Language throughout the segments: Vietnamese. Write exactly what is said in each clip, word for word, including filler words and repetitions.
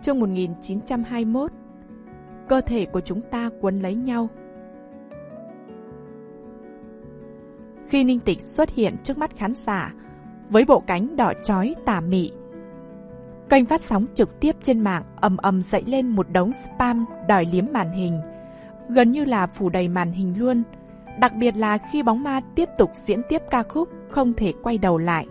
chương một nghìn chín trăm hai mươi mốt. Cơ thể của chúng ta quấn lấy nhau. Khi Ninh Tịch xuất hiện trước mắt khán giả với bộ cánh đỏ chói tà mị, kênh phát sóng trực tiếp trên mạng ầm ầm dậy lên một đống spam đòi liếm màn hình, gần như là phủ đầy màn hình luôn. Đặc biệt là khi bóng ma tiếp tục diễn tiếp ca khúc Không Thể Quay Đầu Lại.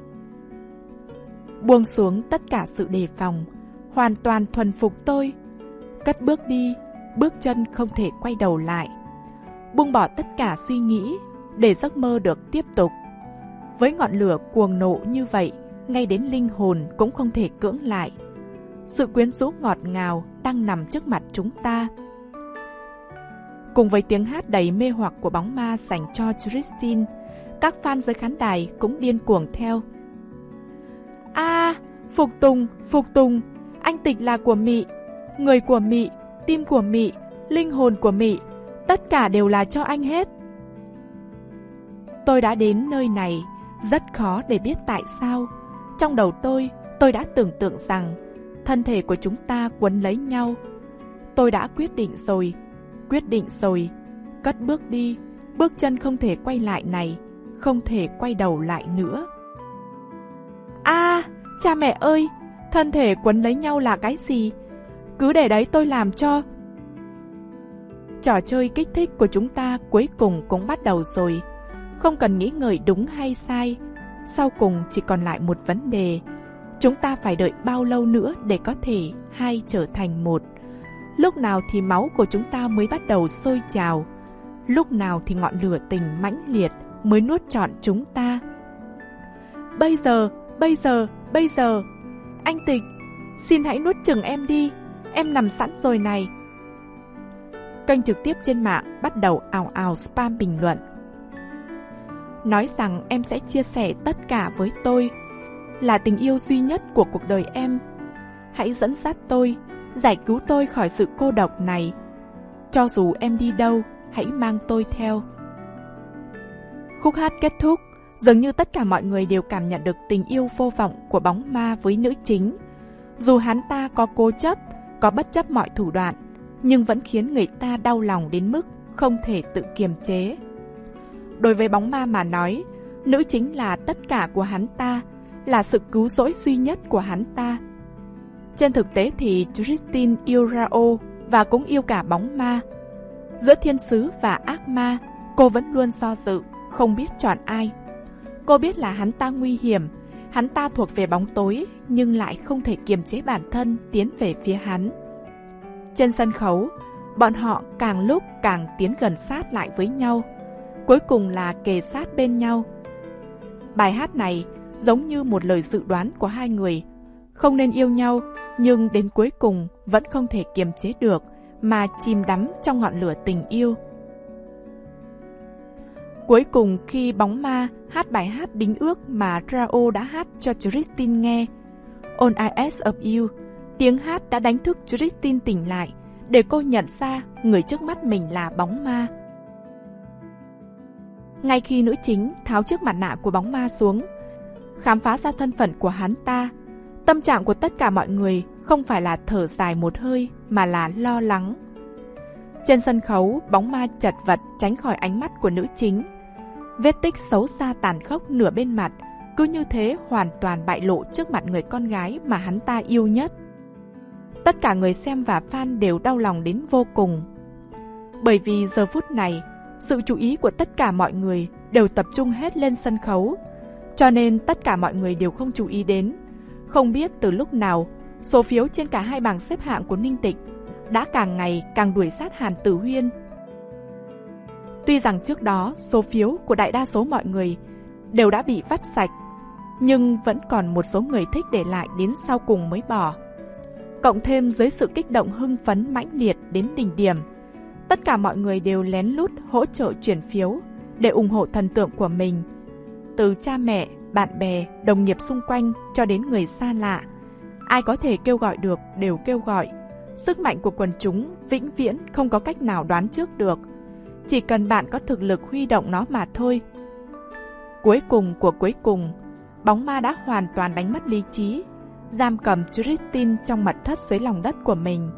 Buông xuống tất cả sự đề phòng, hoàn toàn thuần phục tôi, cất bước đi, bước chân không thể quay đầu lại, buông bỏ tất cả suy nghĩ để giấc mơ được tiếp tục. Với ngọn lửa cuồng nộ như vậy, ngay đến linh hồn cũng không thể cưỡng lại. Sự quyến rũ ngọt ngào đang nằm trước mặt chúng ta. Cùng với tiếng hát đầy mê hoặc của bóng ma dành cho Christine, các fan dưới khán đài cũng điên cuồng theo. A, à, phục tùng, phục tùng, anh Tịch là của Mị, người của Mị, tim của Mị, linh hồn của Mị, tất cả đều là cho anh hết. Tôi đã đến nơi này, rất khó để biết tại sao. Trong đầu tôi, tôi đã tưởng tượng rằng thân thể của chúng ta quấn lấy nhau. Tôi đã quyết định rồi, quyết định rồi, cất bước đi, bước chân không thể quay lại này, không thể quay đầu lại nữa. A, à, cha mẹ ơi, thân thể quấn lấy nhau là cái gì? Cứ để đấy tôi làm cho. Trò chơi kích thích của chúng ta cuối cùng cũng bắt đầu rồi. Không cần nghĩ ngợi đúng hay sai. Sau cùng chỉ còn lại một vấn đề. Chúng ta phải đợi bao lâu nữa để có thể hai trở thành một? Lúc nào thì máu của chúng ta mới bắt đầu sôi trào? Lúc nào thì ngọn lửa tình mãnh liệt mới nuốt trọn chúng ta? Bây giờ, bây giờ, bây giờ. Anh Tịch, xin hãy nuốt chửng em đi. Em nằm sẵn rồi này. Kênh trực tiếp trên mạng bắt đầu ào ào spam bình luận. Nói rằng em sẽ chia sẻ tất cả với tôi, là tình yêu duy nhất của cuộc đời em. Hãy dẫn dắt tôi, giải cứu tôi khỏi sự cô độc này. Cho dù em đi đâu, hãy mang tôi theo. Khúc hát kết thúc, dường như tất cả mọi người đều cảm nhận được tình yêu vô vọng của bóng ma với nữ chính. Dù hắn ta có cố chấp, có bất chấp mọi thủ đoạn, nhưng vẫn khiến người ta đau lòng đến mức không thể tự kiềm chế. Đối với bóng ma mà nói, nữ chính là tất cả của hắn ta, là sự cứu rỗi duy nhất của hắn ta. Trên thực tế thì Christine yêu Rao và cũng yêu cả bóng ma. Giữa thiên sứ và ác ma, cô vẫn luôn do dự, không biết chọn ai. Cô biết là hắn ta nguy hiểm, hắn ta thuộc về bóng tối, nhưng lại không thể kiềm chế bản thân tiến về phía hắn. Trên sân khấu, bọn họ càng lúc càng tiến gần sát lại với nhau, cuối cùng là kề sát bên nhau. Bài hát này giống như một lời dự đoán của hai người, không nên yêu nhau, nhưng đến cuối cùng vẫn không thể kiềm chế được mà chìm đắm trong ngọn lửa tình yêu. Cuối cùng khi bóng ma hát bài hát đính ước mà Rao đã hát cho Christine nghe, On Eyes of You, tiếng hát đã đánh thức Christine tỉnh lại để cô nhận ra người trước mắt mình là bóng ma. Ngay khi nữ chính tháo chiếc mặt nạ của bóng ma xuống, khám phá ra thân phận của hắn ta, tâm trạng của tất cả mọi người không phải là thở dài một hơi mà là lo lắng. Trên sân khấu, bóng ma chật vật tránh khỏi ánh mắt của nữ chính. Vết tích xấu xa tàn khốc nửa bên mặt cứ như thế hoàn toàn bại lộ trước mặt người con gái mà hắn ta yêu nhất. Tất cả người xem và fan đều đau lòng đến vô cùng. Bởi vì giờ phút này, sự chú ý của tất cả mọi người đều tập trung hết lên sân khấu, cho nên tất cả mọi người đều không chú ý đến. Không biết từ lúc nào, số phiếu trên cả hai bảng xếp hạng của Ninh Tịch đã càng ngày càng đuổi sát Hàn Tử Huyên. Tuy rằng trước đó số phiếu của đại đa số mọi người đều đã bị vắt sạch, nhưng vẫn còn một số người thích để lại đến sau cùng mới bỏ. Cộng thêm dưới sự kích động hưng phấn mãnh liệt đến đỉnh điểm, tất cả mọi người đều lén lút hỗ trợ chuyển phiếu để ủng hộ thần tượng của mình. Từ cha mẹ, bạn bè, đồng nghiệp xung quanh cho đến người xa lạ, ai có thể kêu gọi được đều kêu gọi. Sức mạnh của quần chúng vĩnh viễn không có cách nào đoán trước được. Chỉ cần bạn có thực lực huy động nó mà thôi. Cuối cùng của cuối cùng, bóng ma đã hoàn toàn đánh mất lý trí. giam cầm Christine trong mật thất dưới lòng đất của mình.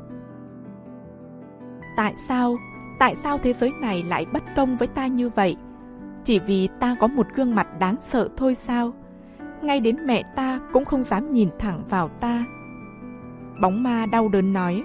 Tại sao, tại sao thế giới này lại bất công với ta như vậy? Chỉ vì ta có một gương mặt đáng sợ thôi sao? Ngay đến mẹ ta cũng không dám nhìn thẳng vào ta. Bóng ma đau đớn nói.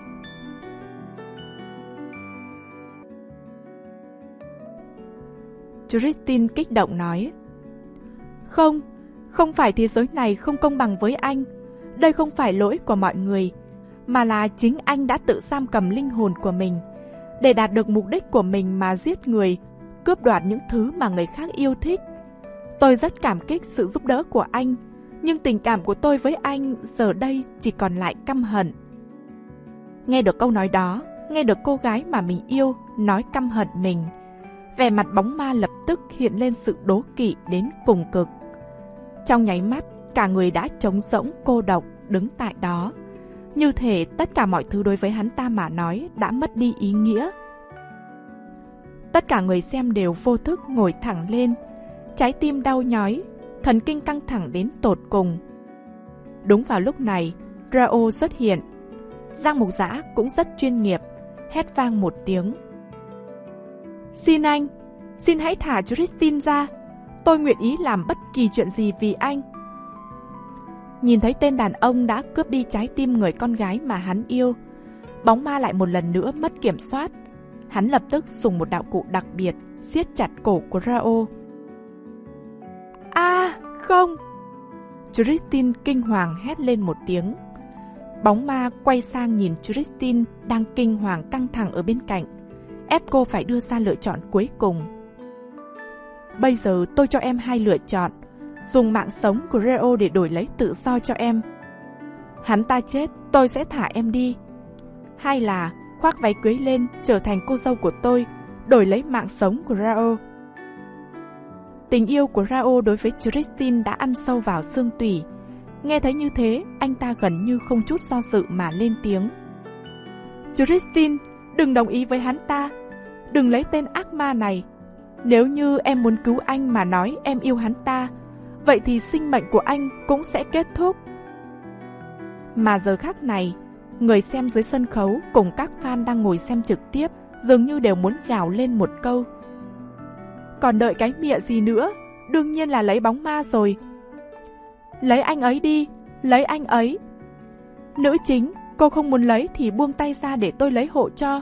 Christine kích động nói. Không, không phải thế giới này không công bằng với anh. Đây không phải lỗi của mọi người, mà là chính anh đã tự giam cầm linh hồn của mình, để đạt được mục đích của mình mà giết người, cướp đoạt những thứ mà người khác yêu thích. Tôi rất cảm kích sự giúp đỡ của anh, nhưng tình cảm của tôi với anh giờ đây chỉ còn lại căm hận. Nghe được câu nói đó, nghe được cô gái mà mình yêu nói căm hận mình, vẻ mặt bóng ma lập tức hiện lên sự đố kỵ đến cùng cực. Trong nháy mắt, cả người đã trống rỗng cô độc đứng tại đó, như thể tất cả mọi thứ đối với hắn ta mà nói đã mất đi ý nghĩa. Tất cả người xem đều vô thức ngồi thẳng lên, trái tim đau nhói, thần kinh căng thẳng đến tột cùng. Đúng vào lúc này, Rao xuất hiện. Giang Mục Dã cũng rất chuyên nghiệp, hét vang một tiếng. Xin anh, xin hãy thả Christine ra. Tôi nguyện ý làm bất kỳ chuyện gì vì anh. Nhìn thấy tên đàn ông đã cướp đi trái tim người con gái mà hắn yêu, bóng ma lại một lần nữa mất kiểm soát. Hắn lập tức dùng một đạo cụ đặc biệt siết chặt cổ của Rao. A, à, không! Christine kinh hoàng hét lên một tiếng. Bóng ma quay sang nhìn Christine đang kinh hoàng căng thẳng ở bên cạnh, ép cô phải đưa ra lựa chọn cuối cùng. Bây giờ tôi cho em hai lựa chọn, dùng mạng sống của Rao để đổi lấy tự do cho em. Hắn ta chết, tôi sẽ thả em đi. Hay là khoác váy cưới lên trở thành cô dâu của tôi, đổi lấy mạng sống của Rao. Tình yêu của Rao đối với Christine đã ăn sâu vào xương tủy. Nghe thấy như thế, anh ta gần như không chút do dự mà lên tiếng. Christine, đừng đồng ý với hắn ta. Đừng lấy tên ác ma này. Nếu như em muốn cứu anh mà nói em yêu hắn ta, vậy thì sinh mệnh của anh cũng sẽ kết thúc. Mà giờ khắc này, người xem dưới sân khấu cùng các fan đang ngồi xem trực tiếp dường như đều muốn gào lên một câu. Còn đợi cái mịa gì nữa, đương nhiên là lấy bóng ma rồi. Lấy anh ấy đi, lấy anh ấy. Nữ chính, cô không muốn lấy thì buông tay ra để tôi lấy hộ cho.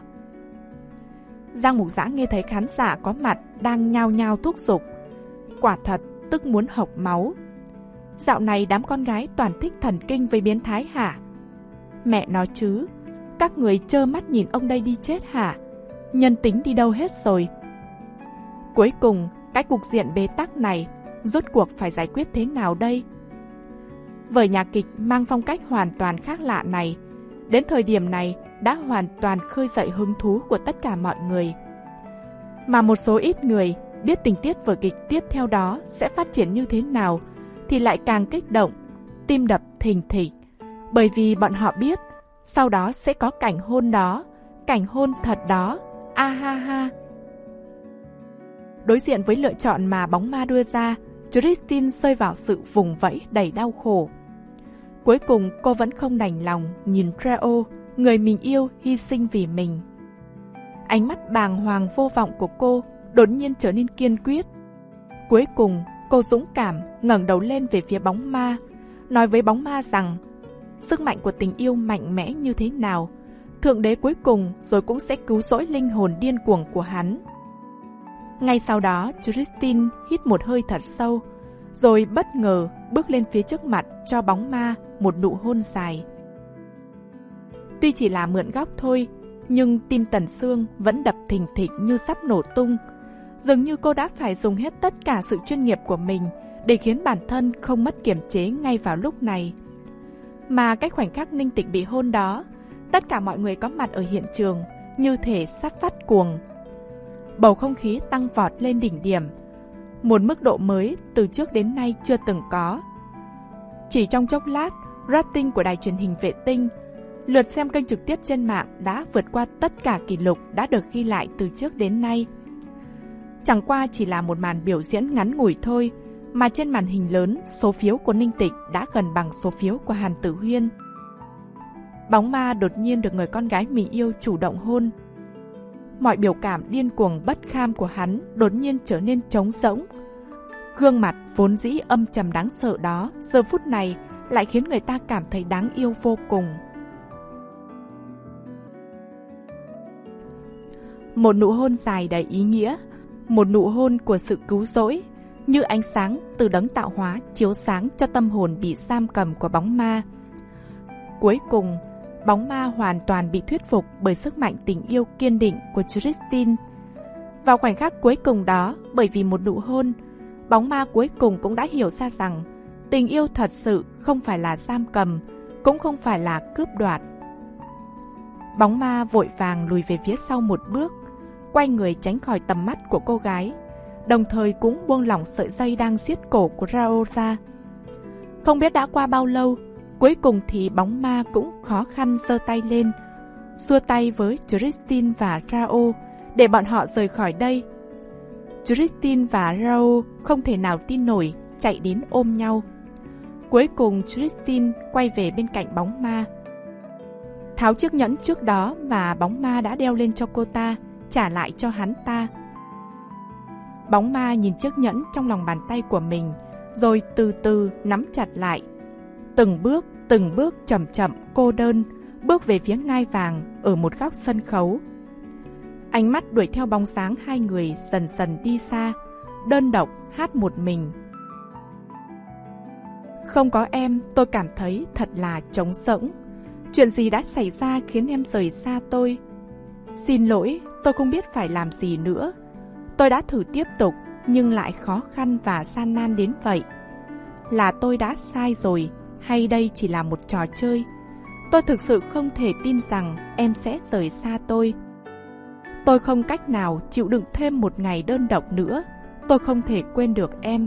Giang Mục Dã nghe thấy khán giả có mặt đang nhao nhao thúc giục. Quả thật, tức muốn hộc máu. Dạo này đám con gái toàn thích thần kinh với biến thái hả? Mẹ nói chứ, các người trơ mắt nhìn ông đây đi chết hả? Nhân tính đi đâu hết rồi? Cuối cùng, cái cục diện bế tắc này rốt cuộc phải giải quyết thế nào đây? Vở nhạc kịch mang phong cách hoàn toàn khác lạ này, đến thời điểm này đã hoàn toàn khơi dậy hứng thú của tất cả mọi người. Mà một số ít người biết tình tiết vở kịch tiếp theo đó sẽ phát triển như thế nào thì lại càng kích động, tim đập thình thịch, bởi vì bọn họ biết sau đó sẽ có cảnh hôn đó, cảnh hôn thật đó, a ha ha. Đối diện với lựa chọn mà bóng ma đưa ra, Christine rơi vào sự vùng vẫy đầy đau khổ. Cuối cùng cô vẫn không đành lòng nhìn Rao, người mình yêu hy sinh vì mình. Ánh mắt bàng hoàng vô vọng của cô đột nhiên trở nên kiên quyết. Cuối cùng cô dũng cảm ngẩng đầu lên về phía bóng ma, nói với bóng ma rằng sức mạnh của tình yêu mạnh mẽ như thế nào, Thượng Đế cuối cùng rồi cũng sẽ cứu rỗi linh hồn điên cuồng của hắn. Ngay sau đó, Christine hít một hơi thật sâu, rồi bất ngờ bước lên phía trước mặt cho bóng ma một nụ hôn dài. Tuy chỉ là mượn góc thôi, nhưng tim Tần Sương vẫn đập thình thịch như sắp nổ tung. Dường như cô đã phải dùng hết tất cả sự chuyên nghiệp của mình để khiến bản thân không mất kiềm chế ngay vào lúc này. Mà cái khoảnh khắc Ninh Tịch bị hôn đó, tất cả mọi người có mặt ở hiện trường như thể sắp phát cuồng. Bầu không khí tăng vọt lên đỉnh điểm, một mức độ mới từ trước đến nay chưa từng có. Chỉ trong chốc lát, rating của đài truyền hình vệ tinh, lượt xem kênh trực tiếp trên mạng đã vượt qua tất cả kỷ lục đã được ghi lại từ trước đến nay. Chẳng qua chỉ là một màn biểu diễn ngắn ngủi thôi, mà trên màn hình lớn số phiếu của Ninh Tịch đã gần bằng số phiếu của Hàn Tử Huyên. Bóng ma đột nhiên được người con gái mình yêu chủ động hôn. Mọi biểu cảm điên cuồng bất kham của hắn đột nhiên trở nên trống rỗng. Gương mặt vốn dĩ âm trầm đáng sợ đó giờ phút này lại khiến người ta cảm thấy đáng yêu vô cùng. Một nụ hôn dài đầy ý nghĩa, một nụ hôn của sự cứu rỗi, như ánh sáng từ đấng tạo hóa chiếu sáng cho tâm hồn bị giam cầm của bóng ma. Cuối cùng, bóng ma hoàn toàn bị thuyết phục bởi sức mạnh tình yêu kiên định của Christine. Vào khoảnh khắc cuối cùng đó, bởi vì một nụ hôn, bóng ma cuối cùng cũng đã hiểu ra rằng tình yêu thật sự không phải là giam cầm, cũng không phải là cướp đoạt. Bóng ma vội vàng lùi về phía sau một bước, quay người tránh khỏi tầm mắt của cô gái, đồng thời cũng buông lỏng sợi dây đang siết cổ của Rao ra. Không biết đã qua bao lâu, cuối cùng thì bóng ma cũng khó khăn giơ tay lên, xua tay với Christine và Rao để bọn họ rời khỏi đây. Christine và Rao không thể nào tin nổi, chạy đến ôm nhau. Cuối cùng Christine quay về bên cạnh bóng ma, tháo chiếc nhẫn trước đó mà bóng ma đã đeo lên cho cô ta, trả lại cho hắn ta. Bóng ma nhìn chiếc nhẫn trong lòng bàn tay của mình, rồi từ từ nắm chặt lại. Từng bước, từng bước chậm chậm cô đơn, bước về phía ngai vàng ở một góc sân khấu. Ánh mắt đuổi theo bóng dáng hai người dần dần đi xa, đơn độc hát một mình. Không có em, tôi cảm thấy thật là trống rỗng. Chuyện gì đã xảy ra khiến em rời xa tôi? Xin lỗi, tôi không biết phải làm gì nữa. Tôi đã thử tiếp tục, nhưng lại khó khăn và gian nan đến vậy. Là tôi đã sai rồi, hay đây chỉ là một trò chơi? Tôi thực sự không thể tin rằng em sẽ rời xa tôi. Tôi không cách nào chịu đựng thêm một ngày đơn độc nữa. Tôi không thể quên được em.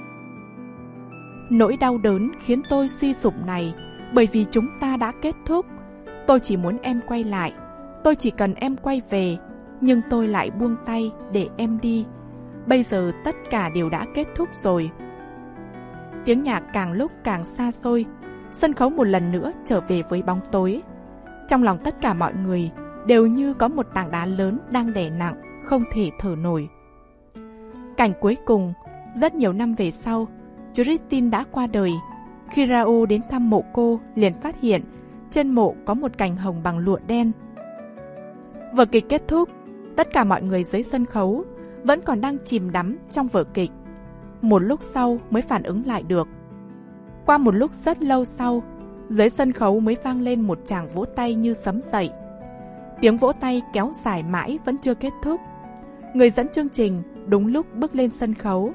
Nỗi đau đớn khiến tôi suy sụp này, bởi vì chúng ta đã kết thúc. Tôi chỉ muốn em quay lại. Tôi chỉ cần em quay về. Nhưng tôi lại buông tay để em đi. Bây giờ tất cả đều đã kết thúc rồi. Tiếng nhạc càng lúc càng xa xôi. Sân khấu một lần nữa trở về với bóng tối. Trong lòng tất cả mọi người đều như có một tảng đá lớn đang đè nặng, không thể thở nổi. Cảnh cuối cùng, rất nhiều năm về sau, Christine đã qua đời. Khi Rao đến thăm mộ cô, liền phát hiện trên mộ có một cành hồng bằng lụa đen. Vở kịch kết thúc, tất cả mọi người dưới sân khấu vẫn còn đang chìm đắm trong vở kịch. Một lúc sau mới phản ứng lại được. Qua một lúc rất lâu sau, dưới sân khấu mới vang lên một tràng vỗ tay như sấm dậy. Tiếng vỗ tay kéo dài mãi vẫn chưa kết thúc. Người dẫn chương trình đúng lúc bước lên sân khấu.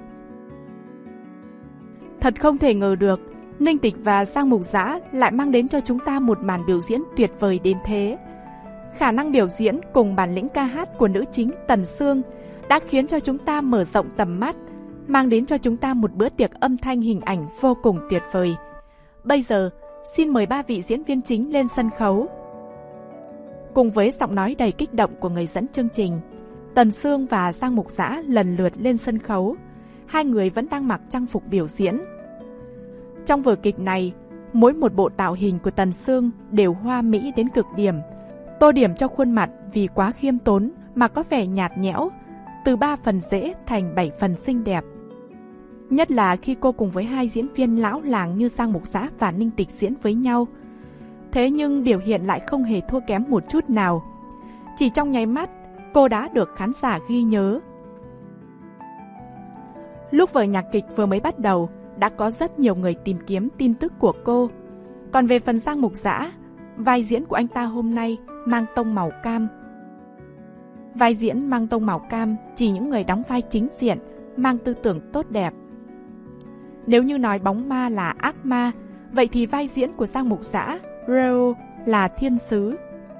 Thật không thể ngờ được, Ninh Tịch và Giang Mục Dã lại mang đến cho chúng ta một màn biểu diễn tuyệt vời đến thế. Khả năng biểu diễn cùng bản lĩnh ca hát của nữ chính Tần Sương đã khiến cho chúng ta mở rộng tầm mắt, mang đến cho chúng ta một bữa tiệc âm thanh hình ảnh vô cùng tuyệt vời. Bây giờ, xin mời ba vị diễn viên chính lên sân khấu. Cùng với giọng nói đầy kích động của người dẫn chương trình, Tần Sương và Giang Mục Dã lần lượt lên sân khấu. Hai người vẫn đang mặc trang phục biểu diễn. Trong vở kịch này, mỗi một bộ tạo hình của Tần Sương đều hoa mỹ đến cực điểm, tô điểm cho khuôn mặt vì quá khiêm tốn mà có vẻ nhạt nhẽo, từ ba phần dễ thành bảy phần xinh đẹp. Nhất là khi cô cùng với hai diễn viên lão làng như Giang Mục Dã và Ninh Tịch diễn với nhau. Thế nhưng biểu hiện lại không hề thua kém một chút nào. Chỉ trong nháy mắt, cô đã được khán giả ghi nhớ. Lúc vở nhạc kịch vừa mới bắt đầu, đã có rất nhiều người tìm kiếm tin tức của cô. Còn về phần Giang Mục Dã, vai diễn của anh ta hôm nay mang tông màu cam. Vai diễn mang tông màu cam chỉ những người đóng vai chính diện, mang tư tưởng tốt đẹp. Nếu như nói bóng ma là ác ma, vậy thì vai diễn của Giang Mục Dã, Rao, là thiên sứ.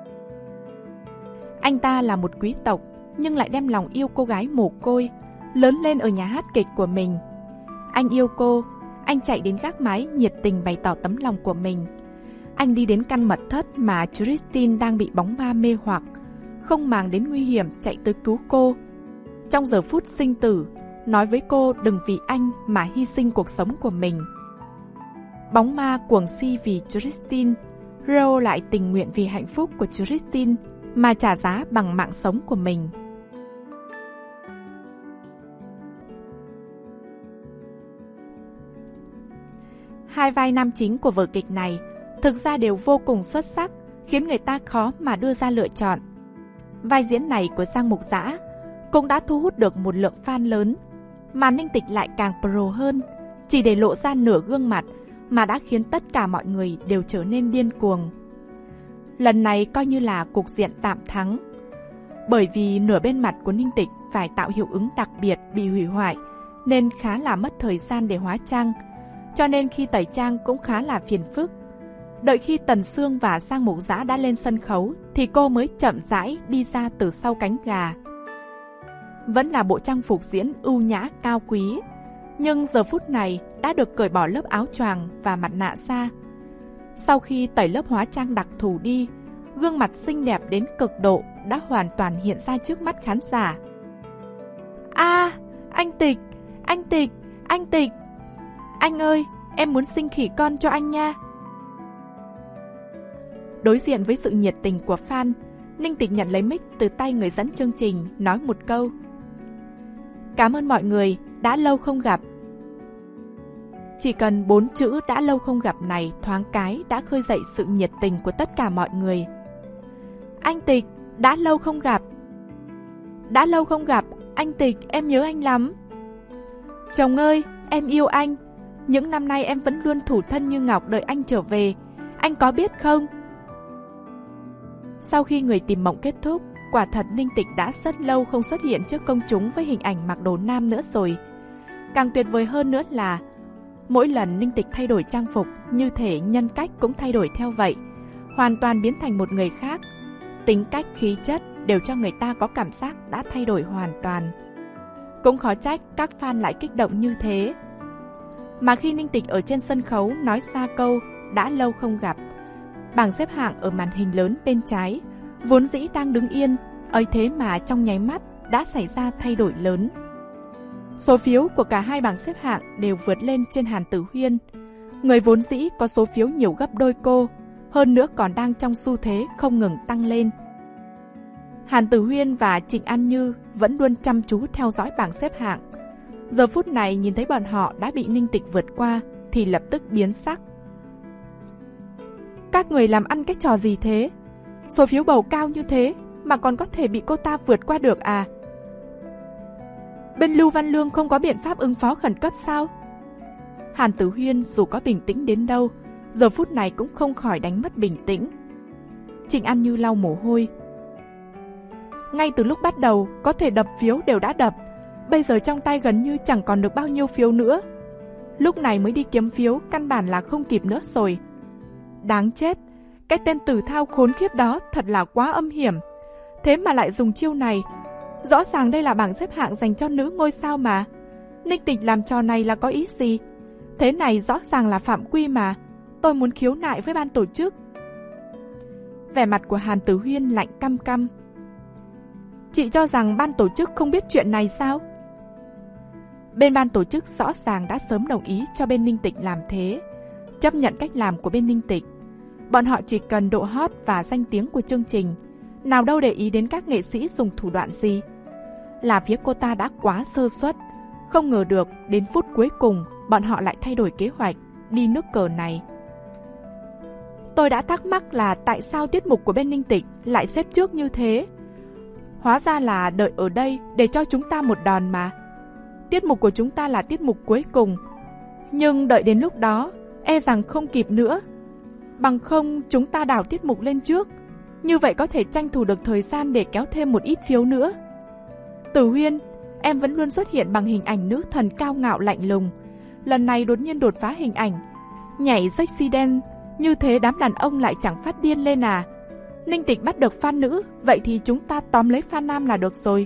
Anh ta là một quý tộc, nhưng lại đem lòng yêu cô gái mồ côi, lớn lên ở nhà hát kịch của mình. Anh yêu cô, anh chạy đến gác mái nhiệt tình bày tỏ tấm lòng của mình. Anh đi đến căn mật thất mà Christine đang bị bóng ma mê hoặc, không màng đến nguy hiểm chạy tới cứu cô. Trong giờ phút sinh tử, nói với cô đừng vì anh mà hy sinh cuộc sống của mình. Bóng ma cuồng si vì Christine, Rose lại tình nguyện vì hạnh phúc của Christine mà trả giá bằng mạng sống của mình. Hai vai nam chính của vở kịch này thực ra đều vô cùng xuất sắc, khiến người ta khó mà đưa ra lựa chọn. Vai diễn này của Giang Mục Dã cũng đã thu hút được một lượng fan lớn, mà Ninh Tịch lại càng pro hơn, chỉ để lộ ra nửa gương mặt mà đã khiến tất cả mọi người đều trở nên điên cuồng. Lần này coi như là cục diện tạm thắng, bởi vì nửa bên mặt của Ninh Tịch phải tạo hiệu ứng đặc biệt bị hủy hoại, nên khá là mất thời gian để hóa trang, cho nên khi tẩy trang cũng khá là phiền phức. Đợi khi Tần Sương và Giang Mục Dã đã lên sân khấu thì cô mới chậm rãi đi ra từ sau cánh gà. Vẫn là bộ trang phục diễn ưu nhã cao quý, nhưng giờ phút này đã được cởi bỏ lớp áo choàng và mặt nạ ra. Sau khi tẩy lớp hóa trang đặc thù đi, gương mặt xinh đẹp đến cực độ đã hoàn toàn hiện ra trước mắt khán giả. A, à, anh Tịch, anh Tịch, anh Tịch. Anh ơi, em muốn sinh khỉ con cho anh nha. Đối diện với sự nhiệt tình của fan, Ninh Tịch nhận lấy mic từ tay người dẫn chương trình, nói một câu: cảm ơn mọi người, đã lâu không gặp. Chỉ cần bốn chữ đã lâu không gặp này thoáng cái đã khơi dậy sự nhiệt tình của tất cả mọi người. Anh Tịch, đã lâu không gặp. Đã lâu không gặp, anh Tịch, em nhớ anh lắm. Chồng ơi, em yêu anh. Những năm nay em vẫn luôn thủ thân như ngọc đợi anh trở về. Anh có biết không? Sau khi Người Tìm Mộng kết thúc, quả thật Ninh Tịch đã rất lâu không xuất hiện trước công chúng với hình ảnh mặc đồ nam nữa rồi. Càng tuyệt vời hơn nữa là mỗi lần Ninh Tịch thay đổi trang phục, như thể nhân cách cũng thay đổi theo vậy, hoàn toàn biến thành một người khác. Tính cách, khí chất đều cho người ta có cảm giác đã thay đổi hoàn toàn. Cũng khó trách các fan lại kích động như thế. Mà khi Ninh Tịch ở trên sân khấu nói ra câu đã lâu không gặp, bảng xếp hạng ở màn hình lớn bên trái vốn dĩ đang đứng yên, ấy thế mà trong nháy mắt đã xảy ra thay đổi lớn. Số phiếu của cả hai bảng xếp hạng đều vượt lên trên Hàn Tử Huyên, người vốn dĩ có số phiếu nhiều gấp đôi cô, hơn nữa còn đang trong xu thế không ngừng tăng lên. Hàn Tử Huyên và Trịnh An Như vẫn luôn chăm chú theo dõi bảng xếp hạng. Giờ phút này nhìn thấy bọn họ đã bị Ninh Tịch vượt qua thì lập tức biến sắc. Các người làm ăn cái trò gì thế? Số phiếu bầu cao như thế mà còn có thể bị cô ta vượt qua được à? Bên Lưu Văn Lương không có biện pháp ứng phó khẩn cấp sao? Hàn Tử Huyên dù có bình tĩnh đến đâu, giờ phút này cũng không khỏi đánh mất bình tĩnh. Trịnh An Như lau mồ hôi. Ngay từ lúc bắt đầu có thể đập phiếu đều đã đập, bây giờ trong tay gần như chẳng còn được bao nhiêu phiếu nữa. Lúc này mới đi kiếm phiếu căn bản là không kịp nữa rồi. Đáng chết, cái tên Tử Thao khốn khiếp đó thật là quá âm hiểm. Thế mà lại dùng chiêu này. Rõ ràng đây là bảng xếp hạng dành cho nữ ngôi sao mà. Ninh Tịch làm trò này là có ý gì? Thế này rõ ràng là phạm quy mà. Tôi muốn khiếu nại với ban tổ chức. Vẻ mặt của Hàn Tử Huyên lạnh căm căm. Chị cho rằng ban tổ chức không biết chuyện này sao? Bên ban tổ chức rõ ràng đã sớm đồng ý cho bên Ninh Tịch làm thế, chấp nhận cách làm của bên Ninh Tịch. Bọn họ chỉ cần độ hot và danh tiếng của chương trình, nào đâu để ý đến các nghệ sĩ dùng thủ đoạn gì. Là phía cô ta đã quá sơ suất, không ngờ được đến phút cuối cùng bọn họ lại thay đổi kế hoạch đi nước cờ này. Tôi đã thắc mắc là tại sao tiết mục của bên Ninh Tịch lại xếp trước như thế. Hóa ra là đợi ở đây để cho chúng ta một đòn mà. Tiết mục của chúng ta là tiết mục cuối cùng, nhưng đợi đến lúc đó e rằng không kịp nữa. Bằng không chúng ta đảo tiết mục lên trước, như vậy có thể tranh thủ được thời gian để kéo thêm một ít phiếu nữa. Tử Huyên, em vẫn luôn xuất hiện bằng hình ảnh nữ thần cao ngạo lạnh lùng, lần này đột nhiên đột phá hình ảnh nhảy sexy dance, như thế đám đàn ông lại chẳng phát điên lên à? Ninh Tịch bắt được fan nữ, vậy thì chúng ta tóm lấy fan nam là được rồi.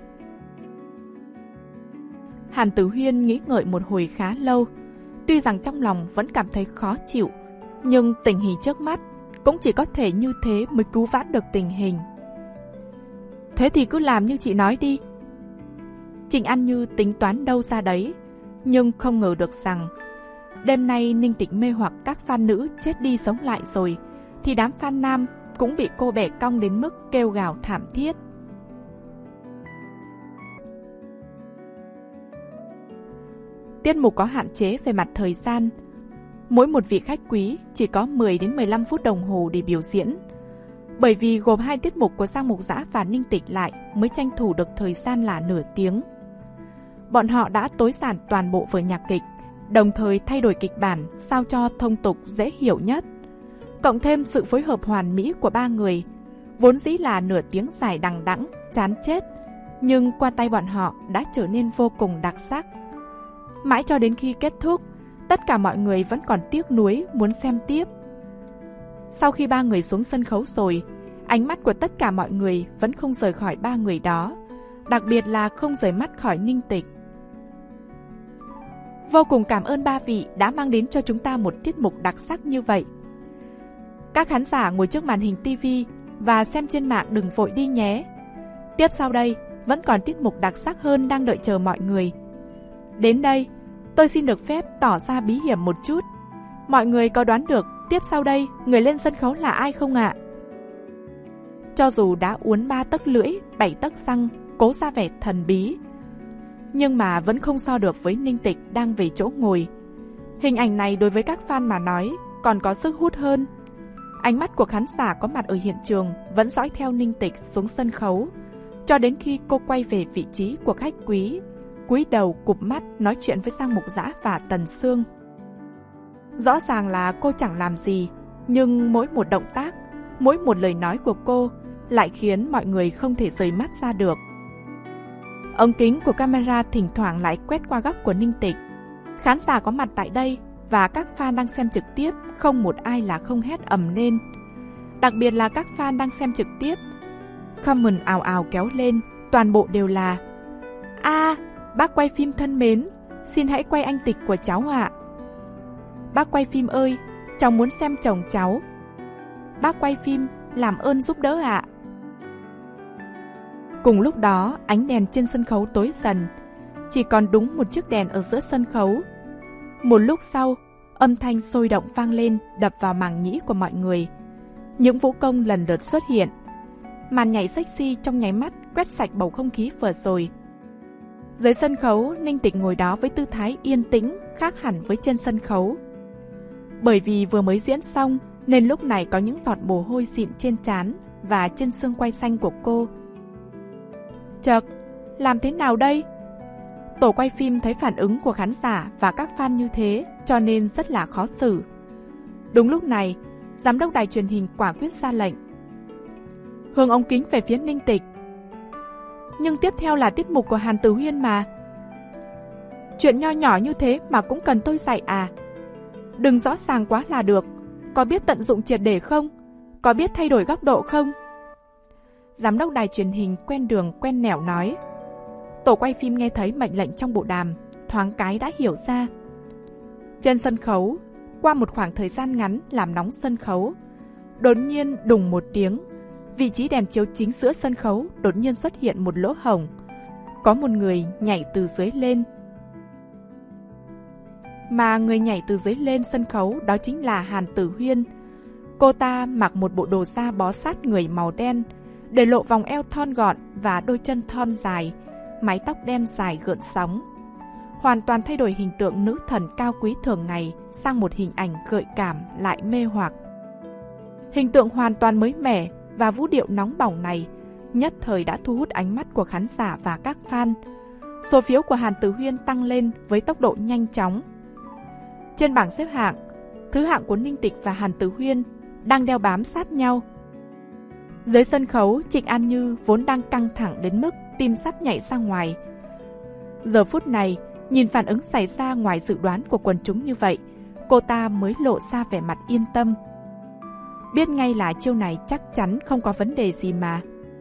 Hàn Tử Huyên nghĩ ngợi một hồi khá lâu, tuy rằng trong lòng vẫn cảm thấy khó chịu, nhưng tình hình trước mắt cũng chỉ có thể như thế mới cứu vãn được tình hình. Thế thì cứ làm như chị nói đi. Trịnh An Như tính toán đâu ra đấy, nhưng không ngờ được rằng đêm nay Ninh Tịch mê hoặc các fan nữ chết đi sống lại rồi, thì đám fan nam cũng bị cô bẻ cong đến mức kêu gào thảm thiết. Tiết mục có hạn chế về mặt thời gian. Mỗi một vị khách quý chỉ có mười đến mười lăm phút đồng hồ để biểu diễn. Bởi vì gộp hai tiết mục của Giang Mục Dã và Ninh Tịch lại mới tranh thủ được thời gian là nửa tiếng. Bọn họ đã tối giản toàn bộ vở nhạc kịch, đồng thời thay đổi kịch bản sao cho thông tục dễ hiểu nhất. Cộng thêm sự phối hợp hoàn mỹ của ba người, vốn dĩ là nửa tiếng dài đằng đẵng, chán chết, nhưng qua tay bọn họ đã trở nên vô cùng đặc sắc. Mãi cho đến khi kết thúc, tất cả mọi người vẫn còn tiếc nuối muốn xem tiếp. Sau khi ba người xuống sân khấu rồi, ánh mắt của tất cả mọi người vẫn không rời khỏi ba người đó, đặc biệt là không rời mắt khỏi Ninh Tịch. Vô cùng cảm ơn ba vị đã mang đến cho chúng ta một tiết mục đặc sắc như vậy. Các khán giả ngồi trước màn hình ti vi và xem trên mạng đừng vội đi nhé. Tiếp sau đây vẫn còn tiết mục đặc sắc hơn đang đợi chờ mọi người. Đến đây, tôi xin được phép tỏ ra bí hiểm một chút. Mọi người có đoán được tiếp sau đây người lên sân khấu là ai không ạ? Cho dù đã uốn ba tấc lưỡi, bảy tấc răng, cố ra vẻ thần bí, nhưng mà vẫn không so được với Ninh Tịch đang về chỗ ngồi. Hình ảnh này đối với các fan mà nói còn có sức hút hơn. Ánh mắt của khán giả có mặt ở hiện trường vẫn dõi theo Ninh Tịch xuống sân khấu, cho đến khi cô quay về vị trí của khách quý, cúi đầu cụp mắt nói chuyện với Giang Mục Dã và Tần Sương. Rõ ràng là cô chẳng làm gì, nhưng mỗi một động tác, mỗi một lời nói của cô lại khiến mọi người không thể rời mắt ra được. Ống kính của camera thỉnh thoảng lại quét qua góc của Ninh Tịch. Khán giả có mặt tại đây và các fan đang xem trực tiếp không một ai là không hét ầm lên. Đặc biệt là các fan đang xem trực tiếp, comment ào ào kéo lên, toàn bộ đều là: A, à, bác quay phim thân mến, xin hãy quay anh Tịch của cháu ạ. Bác quay phim ơi, cháu muốn xem chồng cháu. Bác quay phim, làm ơn giúp đỡ ạ. Cùng lúc đó, ánh đèn trên sân khấu tối dần, chỉ còn đúng một chiếc đèn ở giữa sân khấu. Một lúc sau, âm thanh sôi động vang lên, đập vào màng nhĩ của mọi người. Những vũ công lần lượt xuất hiện. Màn nhảy sexy trong nháy mắt quét sạch bầu không khí vừa rồi. Dưới sân khấu, Ninh Tịch ngồi đó với tư thái yên tĩnh, khác hẳn với trên sân khấu. Bởi vì vừa mới diễn xong, nên lúc này có những giọt mồ hôi dịn trên trán và trên xương quai xanh của cô. Chậc, làm thế nào đây? Tổ quay phim thấy phản ứng của khán giả và các fan như thế, cho nên rất là khó xử. Đúng lúc này, giám đốc đài truyền hình quả quyết ra lệnh: hướng ống kính về phía Ninh Tịch. Nhưng tiếp theo là tiết mục của Hàn Tử Huyên mà. Chuyện nho nhỏ như thế mà cũng cần tôi dạy à? Đừng rõ ràng quá là được. Có biết tận dụng triệt để không? Có biết thay đổi góc độ không? Giám đốc đài truyền hình quen đường quen nẻo nói. Tổ quay phim nghe thấy mệnh lệnh trong bộ đàm, thoáng cái đã hiểu ra. Trên sân khấu, qua một khoảng thời gian ngắn làm nóng sân khấu, đột nhiên đùng một tiếng, vị trí đèn chiếu chính giữa sân khấu đột nhiên xuất hiện một lỗ hổng. Có một người nhảy từ dưới lên. Mà người nhảy từ dưới lên sân khấu đó chính là Hàn Tử Huyên. Cô ta mặc một bộ đồ da bó sát người màu đen, để lộ vòng eo thon gọn và đôi chân thon dài, mái tóc đen dài gợn sóng. Hoàn toàn thay đổi hình tượng nữ thần cao quý thường ngày sang một hình ảnh gợi cảm lại mê hoặc. Hình tượng hoàn toàn mới mẻ và vũ điệu nóng bỏng này nhất thời đã thu hút ánh mắt của khán giả và các fan. Số phiếu của Hàn Tử Huyên tăng lên với tốc độ nhanh chóng. Trên bảng xếp hạng, thứ hạng của Ninh Tịch và Hàn Tử Huyên đang đeo bám sát nhau. Dưới sân khấu, Trịnh An Như vốn đang căng thẳng đến mức tim sắp nhảy ra ngoài. Giờ phút này, nhìn phản ứng xảy ra ngoài dự đoán của quần chúng như vậy, cô ta mới lộ ra vẻ mặt yên tâm. Biết ngay là chiêu này chắc chắn không có vấn đề gì mà.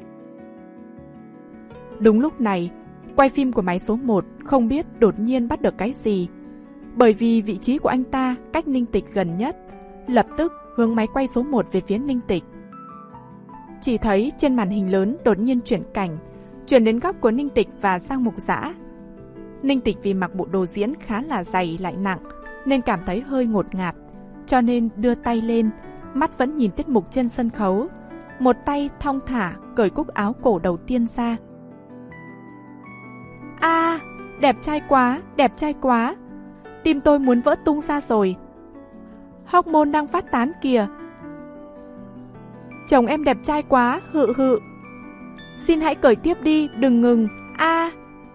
Đúng lúc này, quay phim của máy số một không biết đột nhiên bắt được cái gì. Bởi vì vị trí của anh ta cách Ninh Tịch gần nhất, lập tức hướng máy quay số một về phía Ninh Tịch. Chỉ thấy trên màn hình lớn đột nhiên chuyển cảnh, chuyển đến góc của Ninh Tịch và Giang Mục Dã. Ninh Tịch vì mặc bộ đồ diễn khá là dày lại nặng nên cảm thấy hơi ngột ngạt, cho nên đưa tay lên, mắt vẫn nhìn tiết mục trên sân khấu, một tay thong thả cởi cúc áo cổ đầu tiên ra. A, à, đẹp trai quá, đẹp trai quá. Tim tôi muốn vỡ tung ra rồi. Hormone đang phát tán kìa. Chồng em đẹp trai quá, hự hự. Xin hãy cởi tiếp đi, đừng ngừng. A. À.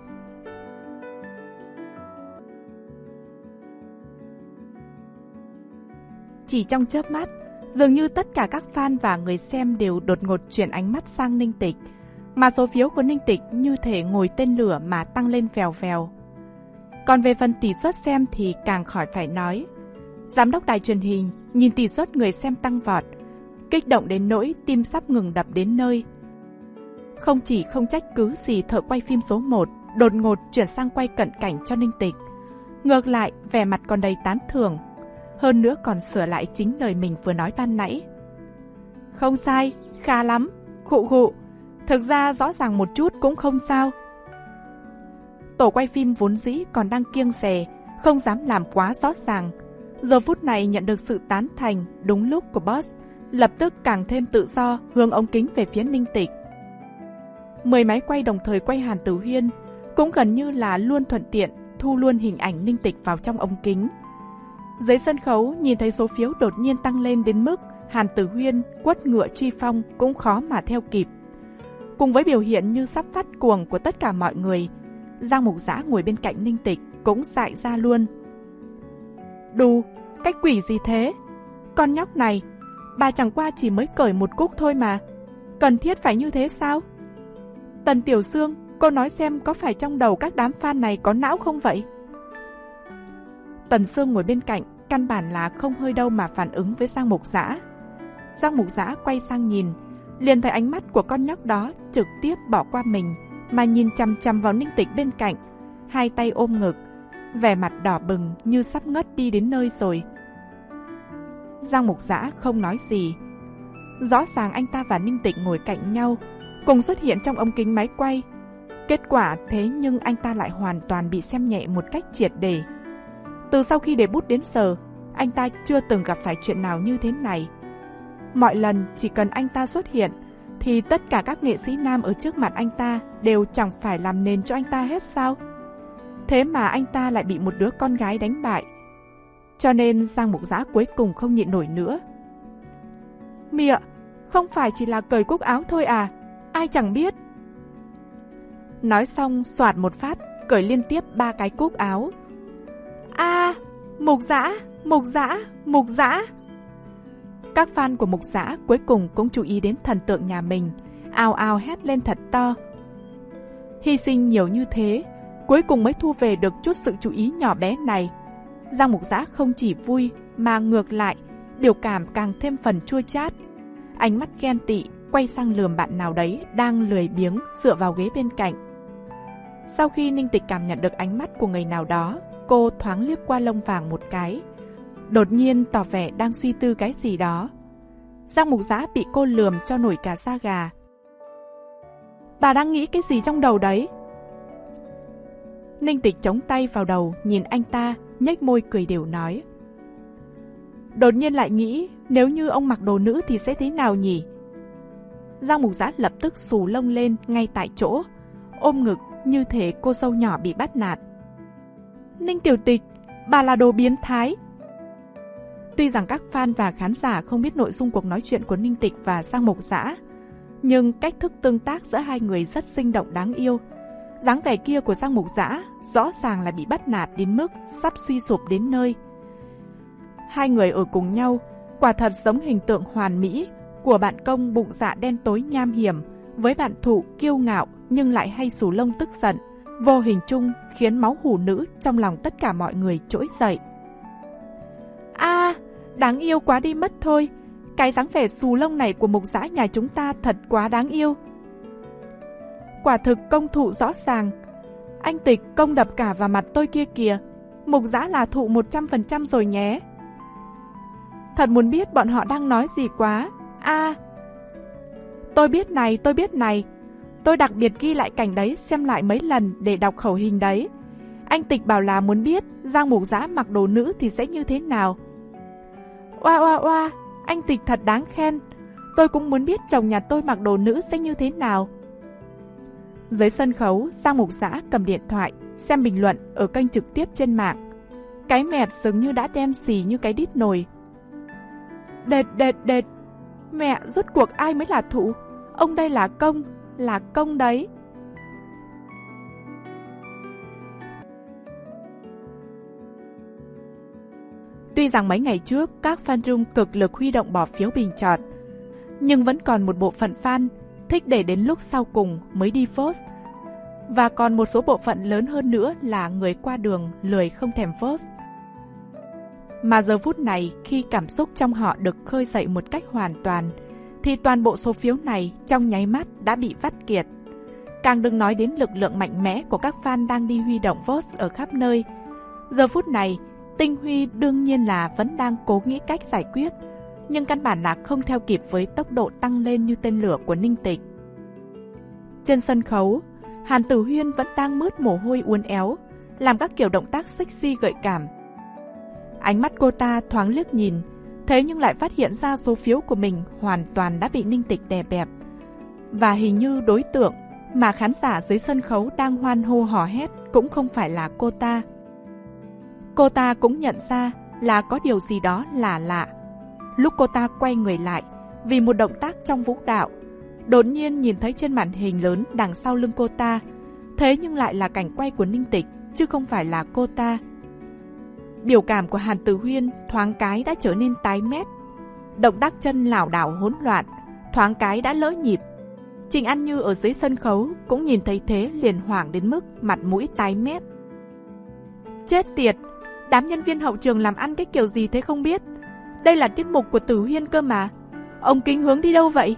Chỉ trong chớp mắt, dường như tất cả các fan và người xem đều đột ngột chuyển ánh mắt sang Ninh Tịch, mà số phiếu của Ninh Tịch như thể ngồi tên lửa mà tăng lên vèo vèo. Còn về phần tỷ suất xem thì càng khỏi phải nói. Giám đốc đài truyền hình nhìn tỷ suất người xem tăng vọt, kích động đến nỗi tim sắp ngừng đập đến nơi. Không chỉ không trách cứ gì thợ quay phim số một đột ngột chuyển sang quay cận cảnh cho Ninh Tịch, ngược lại vẻ mặt còn đầy tán thưởng, hơn nữa còn sửa lại chính lời mình vừa nói ban nãy. Không sai, khá lắm, khụ khụ, thực ra rõ ràng một chút cũng không sao. Tổ quay phim vốn dĩ còn đang kiêng dè, không dám làm quá rõ ràng, giờ phút này nhận được sự tán thành đúng lúc của boss, lập tức càng thêm tự do hướng ống kính về phía Ninh Tịch. Mười máy quay đồng thời quay Hàn Tử Huyên, cũng gần như là luôn thuận tiện thu luôn hình ảnh Ninh Tịch vào trong ống kính. Dưới sân khấu nhìn thấy số phiếu đột nhiên tăng lên đến mức Hàn Tử Huyên quất ngựa truy phong cũng khó mà theo kịp. Cùng với biểu hiện như sắp phát cuồng của tất cả mọi người, Giang Mục Dã ngồi bên cạnh Ninh Tịch cũng dại ra luôn. Đù, cái quỷ gì thế? Con nhóc này, bà chẳng qua chỉ mới cởi một cúc thôi mà, cần thiết phải như thế sao? Tần Tiểu Sương, cô nói xem có phải trong đầu các đám fan này có não không vậy? Tần Sương ngồi bên cạnh, căn bản là không hơi đâu mà phản ứng với Giang Mục Dã. Giang Mục Dã quay sang nhìn, liền thấy ánh mắt của con nhóc đó trực tiếp bỏ qua mình, mà nhìn chằm chằm vào Ninh Tịch bên cạnh, hai tay ôm ngực, vẻ mặt đỏ bừng như sắp ngất đi đến nơi rồi. Giang Mục Dã không nói gì. Rõ ràng anh ta và Ninh Tịch ngồi cạnh nhau, cùng xuất hiện trong ống kính máy quay. Kết quả thế nhưng anh ta lại hoàn toàn bị xem nhẹ một cách triệt để. Từ sau khi debut đến giờ, anh ta chưa từng gặp phải chuyện nào như thế này. Mọi lần chỉ cần anh ta xuất hiện, thì tất cả các nghệ sĩ nam ở trước mặt anh ta đều chẳng phải làm nền cho anh ta hết sao? Thế mà anh ta lại bị một đứa con gái đánh bại. Cho nên Giang Mục Dã cuối cùng không nhịn nổi nữa. Mịa, không phải chỉ là cởi cúc áo thôi à? Ai chẳng biết. Nói xong xoạt một phát, cởi liên tiếp ba cái cúc áo. A, à, Mục Dã, Mục Dã, Mục Dã. Các fan của Mục Dã cuối cùng cũng chú ý đến thần tượng nhà mình, ào ào hét lên thật to. Hy sinh nhiều như thế, cuối cùng mới thu về được chút sự chú ý nhỏ bé này. Giang Mục Dã không chỉ vui mà ngược lại, biểu cảm càng thêm phần chua chát. Ánh mắt ghen tị quay sang lườm bạn nào đấy đang lười biếng dựa vào ghế bên cạnh. Sau khi Ninh Tịch cảm nhận được ánh mắt của người nào đó, cô thoáng liếc qua lông vàng một cái, đột nhiên tỏ vẻ đang suy tư cái gì đó. Giang Mục Dã bị cô lườm cho nổi cả da gà. Bà đang nghĩ cái gì trong đầu đấy? Ninh Tịch chống tay vào đầu nhìn anh ta, nhếch môi cười đều nói. Đột nhiên lại nghĩ nếu như ông mặc đồ nữ thì sẽ thế nào nhỉ? Giang Mục Dã lập tức xù lông lên ngay tại chỗ, ôm ngực như thể cô dâu nhỏ bị bắt nạt. Ninh Tiểu Tịch, bà là đồ biến thái. Tuy rằng các fan và khán giả không biết nội dung cuộc nói chuyện của Ninh Tịch và Giang Mục Dã, nhưng cách thức tương tác giữa hai người rất sinh động đáng yêu. Dáng vẻ kia của Giang Mục Dã rõ ràng là bị bắt nạt đến mức sắp suy sụp đến nơi. Hai người ở cùng nhau, quả thật giống hình tượng hoàn mỹ của bạn công bụng dạ đen tối nham hiểm với bạn thủ kiêu ngạo nhưng lại hay xù lông tức giận, vô hình chung khiến máu hủ nữ trong lòng tất cả mọi người trỗi dậy. A, à, đáng yêu quá đi mất thôi. Cái dáng vẻ xù lông này của Mục Dã nhà chúng ta thật quá đáng yêu. Quả thực công thụ rõ ràng. Anh Tịch công đập cả vào mặt tôi kia kìa. Mục Dã là thụ một trăm phần trăm rồi nhé. Thật muốn biết bọn họ đang nói gì quá. A, à, tôi biết này, tôi biết này. Tôi đặc biệt ghi lại cảnh đấy xem lại mấy lần để đọc khẩu hình đấy. Anh Tịch bảo là muốn biết Giang Mục Giã mặc đồ nữ thì sẽ như thế nào. Oa oa oa, anh Tịch thật đáng khen. Tôi cũng muốn biết chồng nhà tôi mặc đồ nữ sẽ như thế nào. Dưới sân khấu, Giang Mục Giã cầm điện thoại xem bình luận ở kênh trực tiếp trên mạng. Cái mẹt dường như đã đen xì như cái đít nồi. Đệt đệt đệt, mẹ, rốt cuộc ai mới là thụ? Ông đây là công, là công đấy. Tuy rằng mấy ngày trước các fan room cực lực huy động bỏ phiếu bình chọn, nhưng vẫn còn một bộ phận fan thích để đến lúc sau cùng mới đi vote. Và còn một số bộ phận lớn hơn nữa là người qua đường lười không thèm vote. Mà giờ phút này khi cảm xúc trong họ được khơi dậy một cách hoàn toàn, thì toàn bộ số phiếu này trong nháy mắt đã bị vắt kiệt. Càng đừng nói đến lực lượng mạnh mẽ của các fan đang đi huy động vote ở khắp nơi. Giờ phút này, Tinh Huy đương nhiên là vẫn đang cố nghĩ cách giải quyết, nhưng căn bản là không theo kịp với tốc độ tăng lên như tên lửa của Ninh Tịch. Trên sân khấu, Hàn Tử Huyên vẫn đang mướt mồ hôi uốn éo, làm các kiểu động tác sexy gợi cảm. Ánh mắt cô ta thoáng liếc nhìn, thế nhưng lại phát hiện ra số phiếu của mình hoàn toàn đã bị Ninh Tịch đè bẹp. Và hình như đối tượng mà khán giả dưới sân khấu đang hoan hô hò hét cũng không phải là cô ta. Cô ta cũng nhận ra là có điều gì đó lạ lạ. Lúc cô ta quay người lại, vì một động tác trong vũ đạo, đột nhiên nhìn thấy trên màn hình lớn đằng sau lưng cô ta, thế nhưng lại là cảnh quay của Ninh Tịch, chứ không phải là cô ta. Biểu cảm của Hàn Tử Huyên thoáng cái đã trở nên tái mét. Động tác chân lảo đảo hỗn loạn, thoáng cái đã lỡ nhịp. Trình An Như ở dưới sân khấu cũng nhìn thấy thế liền hoảng đến mức mặt mũi tái mét. Chết tiệt, đám nhân viên hậu trường làm ăn cái kiểu gì thế không biết. Đây là tiết mục của Tử Huyên cơ mà. Ông Kính Hướng đi đâu vậy?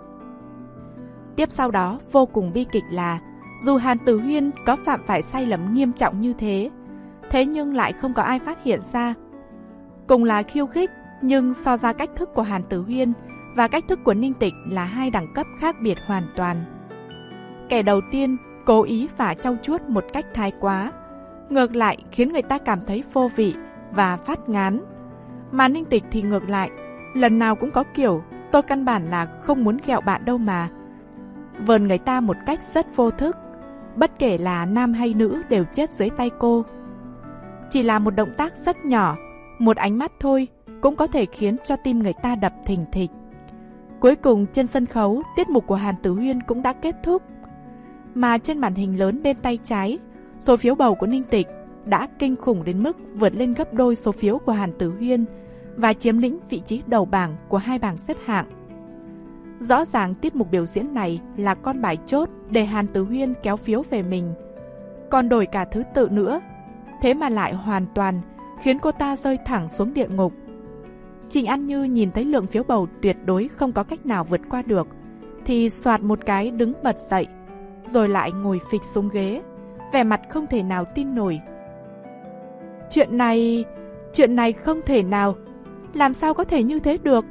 Tiếp sau đó vô cùng bi kịch là dù Hàn Tử Huyên có phạm phải sai lầm nghiêm trọng như thế, thế nhưng lại không có ai phát hiện ra. Cùng là khiêu khích, nhưng so ra cách thức của Hàn Tử Huyên và cách thức của Ninh Tịch là hai đẳng cấp khác biệt hoàn toàn. Kẻ đầu tiên cố ý và trau chuốt một cách thái quá, ngược lại khiến người ta cảm thấy vô vị và phát ngán. Mà Ninh Tịch thì ngược lại, lần nào cũng có kiểu tôi căn bản là không muốn ghẹo bạn đâu mà. Vờn người ta một cách rất vô thức, bất kể là nam hay nữ đều chết dưới tay cô. Chỉ là một động tác rất nhỏ, một ánh mắt thôi cũng có thể khiến cho tim người ta đập thình thịch. Cuối cùng trên sân khấu, tiết mục của Hàn Tử Huyên cũng đã kết thúc. Mà trên màn hình lớn bên tay trái, số phiếu bầu của Ninh Tịch đã kinh khủng đến mức vượt lên gấp đôi số phiếu của Hàn Tử Huyên và chiếm lĩnh vị trí đầu bảng của hai bảng xếp hạng. Rõ ràng tiết mục biểu diễn này là con bài chốt để Hàn Tử Huyên kéo phiếu về mình. Còn đổi cả thứ tự nữa, thế mà lại hoàn toàn khiến cô ta rơi thẳng xuống địa ngục. Trình An Như nhìn thấy lượng phiếu bầu tuyệt đối không có cách nào vượt qua được, thì soạt một cái đứng bật dậy, rồi lại ngồi phịch xuống ghế, vẻ mặt không thể nào tin nổi. Chuyện này, chuyện này không thể nào, làm sao có thể như thế được?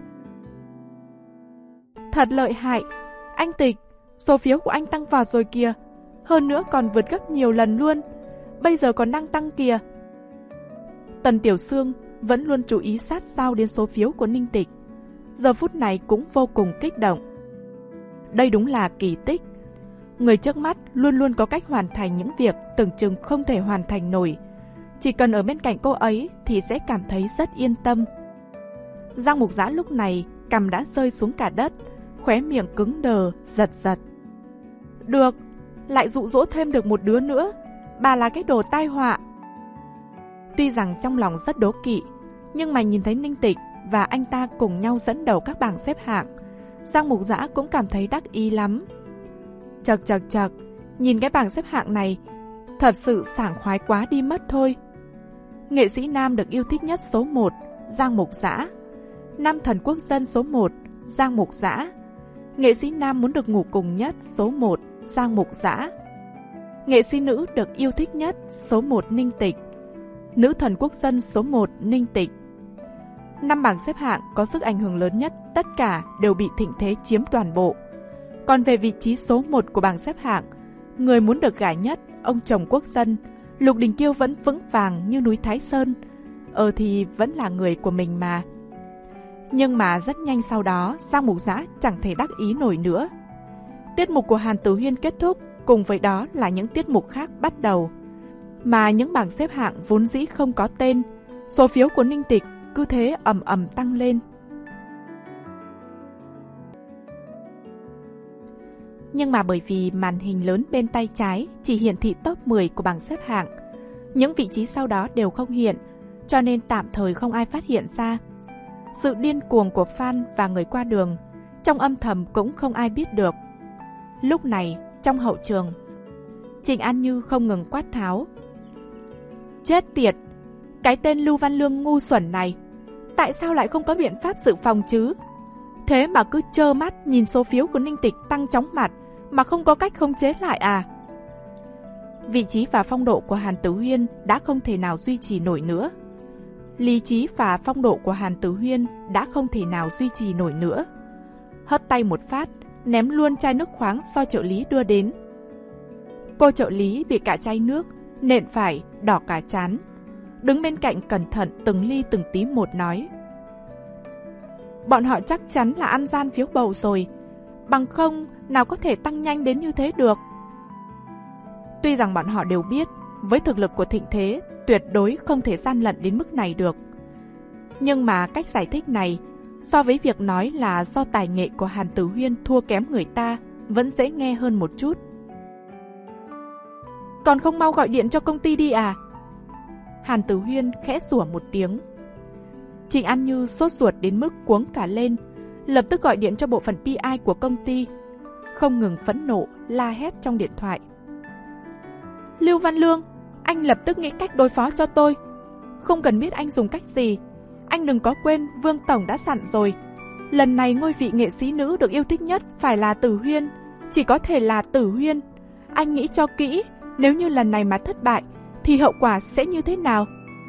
Thật lợi hại, anh Tịch, số phiếu của anh tăng vọt rồi kìa, hơn nữa còn vượt gấp nhiều lần luôn, bây giờ còn đang tăng kìa. Tần Tiểu Sương vẫn luôn chú ý sát sao đến số phiếu của Ninh Tịch, giờ phút này cũng vô cùng kích động. Đây đúng là kỳ tích. Người trước mắt luôn luôn có cách hoàn thành những việc tưởng chừng không thể hoàn thành nổi. Chỉ cần ở bên cạnh cô ấy thì sẽ cảm thấy rất yên tâm. Giang Mục Giã lúc này cằm đã rơi xuống cả đất, khóe miệng cứng đờ, giật giật. Được, lại dụ dỗ thêm được một đứa nữa, bà là cái đồ tai họa. Tuy rằng trong lòng rất đố kỵ, nhưng mà nhìn thấy Ninh Tịch và anh ta cùng nhau dẫn đầu các bảng xếp hạng, Giang Mục Giã cũng cảm thấy đắc ý lắm. Chật chật chật, nhìn cái bảng xếp hạng này, thật sự sảng khoái quá đi mất thôi. Nghệ sĩ nam được yêu thích nhất số một, Giang Mục Giã. Nam thần quốc dân số một, Giang Mục Giã. Nghệ sĩ nam muốn được ngủ cùng nhất số một, Giang Mục Giã. Nghệ sĩ nữ được yêu thích nhất số một, Ninh Tịch. Nữ thần quốc dân số một, Ninh Tịch. Năm bảng xếp hạng có sức ảnh hưởng lớn nhất, tất cả đều bị thịnh thế chiếm toàn bộ. Còn về vị trí số một của bảng xếp hạng, người muốn được gả nhất, ông chồng quốc dân, Lục Đình Kiêu vẫn vững vàng như núi Thái Sơn. Ờ thì vẫn là người của mình mà. Nhưng mà rất nhanh sau đó, Giang Mục Giã chẳng thể đắc ý nổi nữa. Tiết mục của Hàn Tử Huyên kết thúc, cùng với đó là những tiết mục khác bắt đầu. Mà những bảng xếp hạng vốn dĩ không có tên, số phiếu của Ninh Tịch cứ thế ầm ầm tăng lên. Nhưng mà bởi vì màn hình lớn bên tay trái chỉ hiển thị top mười của bảng xếp hạng, những vị trí sau đó đều không hiện, cho nên tạm thời không ai phát hiện ra. Sự điên cuồng của fan và người qua đường, trong âm thầm cũng không ai biết được. Lúc này, trong hậu trường, Trịnh An Như không ngừng quát tháo. Chết tiệt! Cái tên Lưu Văn Lương ngu xuẩn này, tại sao lại không có biện pháp dự phòng chứ? Thế mà cứ trơ mắt nhìn số phiếu của Ninh Tịch tăng chóng mặt mà không có cách khống chế lại à? Vị trí và phong độ của Hàn Tử Huyên đã không thể nào duy trì nổi nữa. Lý trí và phong độ của Hàn Tử Huyên đã không thể nào duy trì nổi nữa. Hất tay một phát, ném luôn chai nước khoáng do trợ lý đưa đến. Cô trợ lý bị cả chai nước nện phải đỏ cả trán, đứng bên cạnh cẩn thận từng ly từng tí một nói: bọn họ chắc chắn là ăn gian phiếu bầu rồi, bằng không nào có thể tăng nhanh đến như thế được. Tuy rằng bọn họ đều biết với thực lực của Thịnh Thế tuyệt đối không thể gian lận đến mức này được, nhưng mà cách giải thích này so với việc nói là do tài nghệ của Hàn Tử Huyên thua kém người ta vẫn dễ nghe hơn một chút. Còn không mau gọi điện cho công ty đi à? Hàn Tử Huyên khẽ rủa một tiếng. Trịnh An Như sốt ruột đến mức cuống cả lên, lập tức gọi điện cho bộ phận pê i của công ty, không ngừng phẫn nộ la hét trong điện thoại. Lưu Văn Lương, anh lập tức nghĩ cách đối phó cho tôi. Không cần biết anh dùng cách gì, anh đừng có quên Vương Tổng đã dặn rồi. Lần này ngôi vị nghệ sĩ nữ được yêu thích nhất phải là Tử Huyên, chỉ có thể là Tử Huyên. Anh nghĩ cho kỹ, nếu như lần này mà thất bại thì hậu quả sẽ như thế nào?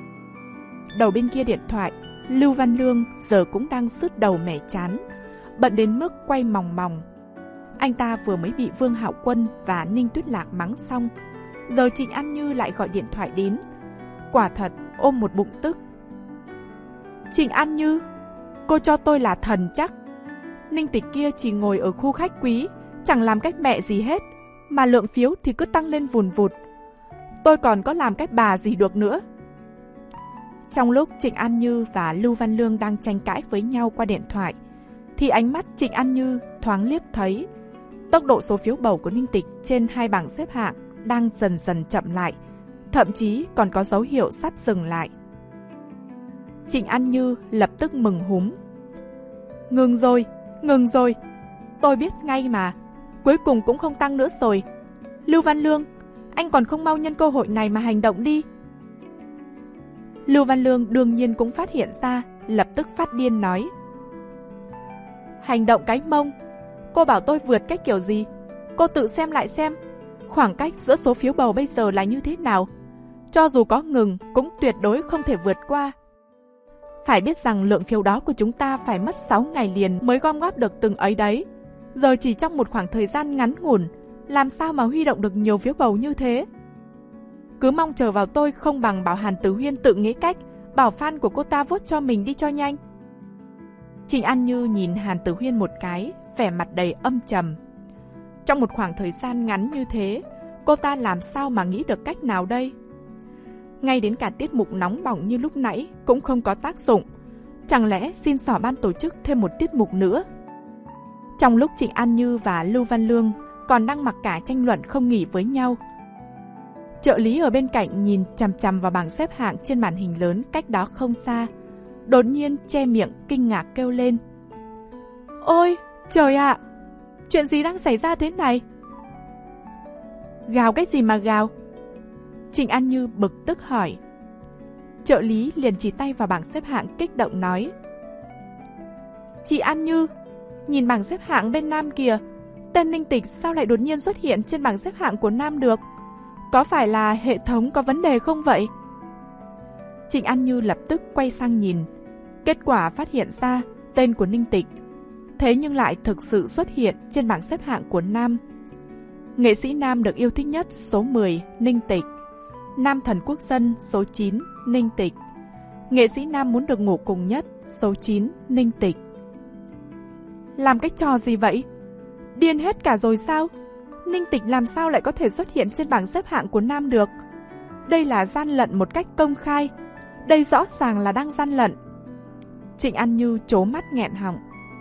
Đầu bên kia điện thoại, Lưu Văn Lương giờ cũng đang sứt đầu mẻ chán, bận đến mức quay mòng mòng. Anh ta vừa mới bị Vương Hạo Quân và Ninh Tuyết Lạc mắng xong, giờ Trịnh An Như lại gọi điện thoại đến. Quả thật ôm một bụng tức. Trịnh An Như, cô cho tôi là thần chắc. Ninh Tịch kia chỉ ngồi ở khu khách quý, chẳng làm cách mẹ gì hết, mà lượng phiếu thì cứ tăng lên vùn vụt. Tôi còn có làm cách bà gì được nữa. Trong lúc Trịnh An Như và Lưu Văn Lương đang tranh cãi với nhau qua điện thoại, thì ánh mắt Trịnh An Như thoáng liếc thấy tốc độ số phiếu bầu của Ninh Tịch trên hai bảng xếp hạng đang dần dần chậm lại, thậm chí còn có dấu hiệu sắp dừng lại. Trịnh An Như lập tức mừng húm. Ngừng rồi, ngừng rồi, tôi biết ngay mà, cuối cùng cũng không tăng nữa rồi. Lưu Văn Lương, anh còn không mau nhân cơ hội này mà hành động đi. Lưu Văn Lương đương nhiên cũng phát hiện ra, lập tức phát điên nói. Hành động cái mông, cô bảo tôi vượt cách kiểu gì? Cô tự xem lại xem, khoảng cách giữa số phiếu bầu bây giờ là như thế nào? Cho dù có ngừng cũng tuyệt đối không thể vượt qua. Phải biết rằng lượng phiếu đó của chúng ta phải mất sáu ngày liền mới gom góp được từng ấy đấy. Giờ chỉ trong một khoảng thời gian ngắn ngủn, làm sao mà huy động được nhiều phiếu bầu như thế? Cứ mong chờ vào tôi không bằng bảo Hàn Tử Huyên tự nghĩ cách, bảo fan của cô ta vote cho mình đi cho nhanh. Trịnh An Như nhìn Hàn Tử Huyên một cái, vẻ mặt đầy âm trầm. Trong một khoảng thời gian ngắn như thế, cô ta làm sao mà nghĩ được cách nào đây? Ngay đến cả tiết mục nóng bỏng như lúc nãy cũng không có tác dụng. Chẳng lẽ xin xỏ ban tổ chức thêm một tiết mục nữa? Trong lúc Trịnh An Như và Lưu Văn Lương còn đang mặc cả tranh luận không nghỉ với nhau, trợ lý ở bên cạnh nhìn chằm chằm vào bảng xếp hạng trên màn hình lớn cách đó không xa, đột nhiên che miệng kinh ngạc kêu lên. Ôi, trời ạ! Chuyện gì đang xảy ra thế này? Gào cái gì mà gào? Trịnh An Như bực tức hỏi. Trợ lý liền chỉ tay vào bảng xếp hạng kích động nói. Chị An Như, nhìn bảng xếp hạng bên nam kìa, tên Ninh Tịch sao lại đột nhiên xuất hiện trên bảng xếp hạng của nam được? Có phải là hệ thống có vấn đề không vậy? Trịnh An Như lập tức quay sang nhìn, kết quả phát hiện ra tên của Ninh Tịch thế nhưng lại thực sự xuất hiện trên bảng xếp hạng của nam. Nghệ sĩ nam được yêu thích nhất số mười, Ninh Tịch. Nam thần quốc dân số chín, Ninh Tịch. Nghệ sĩ nam muốn được ngủ cùng nhất số chín, Ninh Tịch. Làm cái trò gì vậy? Điên hết cả rồi sao? Ninh Tịch làm sao lại có thể xuất hiện trên bảng xếp hạng của nam được? Đây là gian lận một cách công khai. Đây rõ ràng là đang gian lận. Trịnh An Như trố mắt nghẹn họng.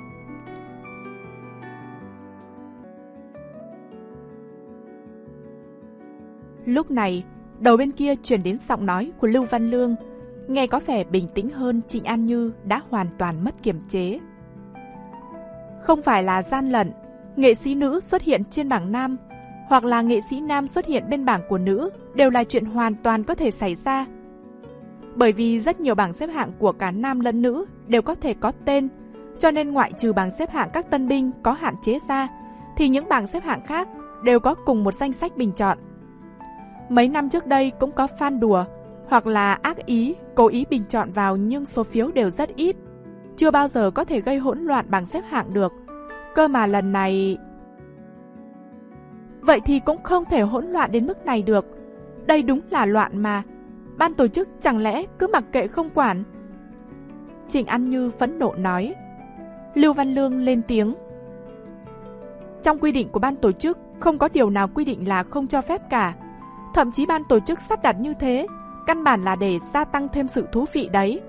Lúc này, đầu bên kia truyền đến giọng nói của Lưu Văn Lương, nghe có vẻ bình tĩnh hơn. Trịnh An Như đã hoàn toàn mất kiềm chế. Không phải là gian lận, nghệ sĩ nữ xuất hiện trên bảng nam, hoặc là nghệ sĩ nam xuất hiện bên bảng của nữ đều là chuyện hoàn toàn có thể xảy ra. Bởi vì rất nhiều bảng xếp hạng của cả nam lẫn nữ đều có thể có tên, cho nên ngoại trừ bảng xếp hạng các tân binh có hạn chế ra, thì những bảng xếp hạng khác đều có cùng một danh sách bình chọn. Mấy năm trước đây cũng có fan đùa, hoặc là ác ý, cố ý bình chọn vào nhưng số phiếu đều rất ít. Chưa bao giờ có thể gây hỗn loạn bảng xếp hạng được. Cơ mà lần này... Vậy thì cũng không thể hỗn loạn đến mức này được. Đây đúng là loạn mà. Ban tổ chức chẳng lẽ cứ mặc kệ không quản? Trịnh An Như phẫn nộ nói. Lưu Văn Lương lên tiếng. Trong quy định của ban tổ chức không có điều nào quy định là không cho phép cả. Thậm chí ban tổ chức sắp đặt như thế căn bản là để gia tăng thêm sự thú vị đấy.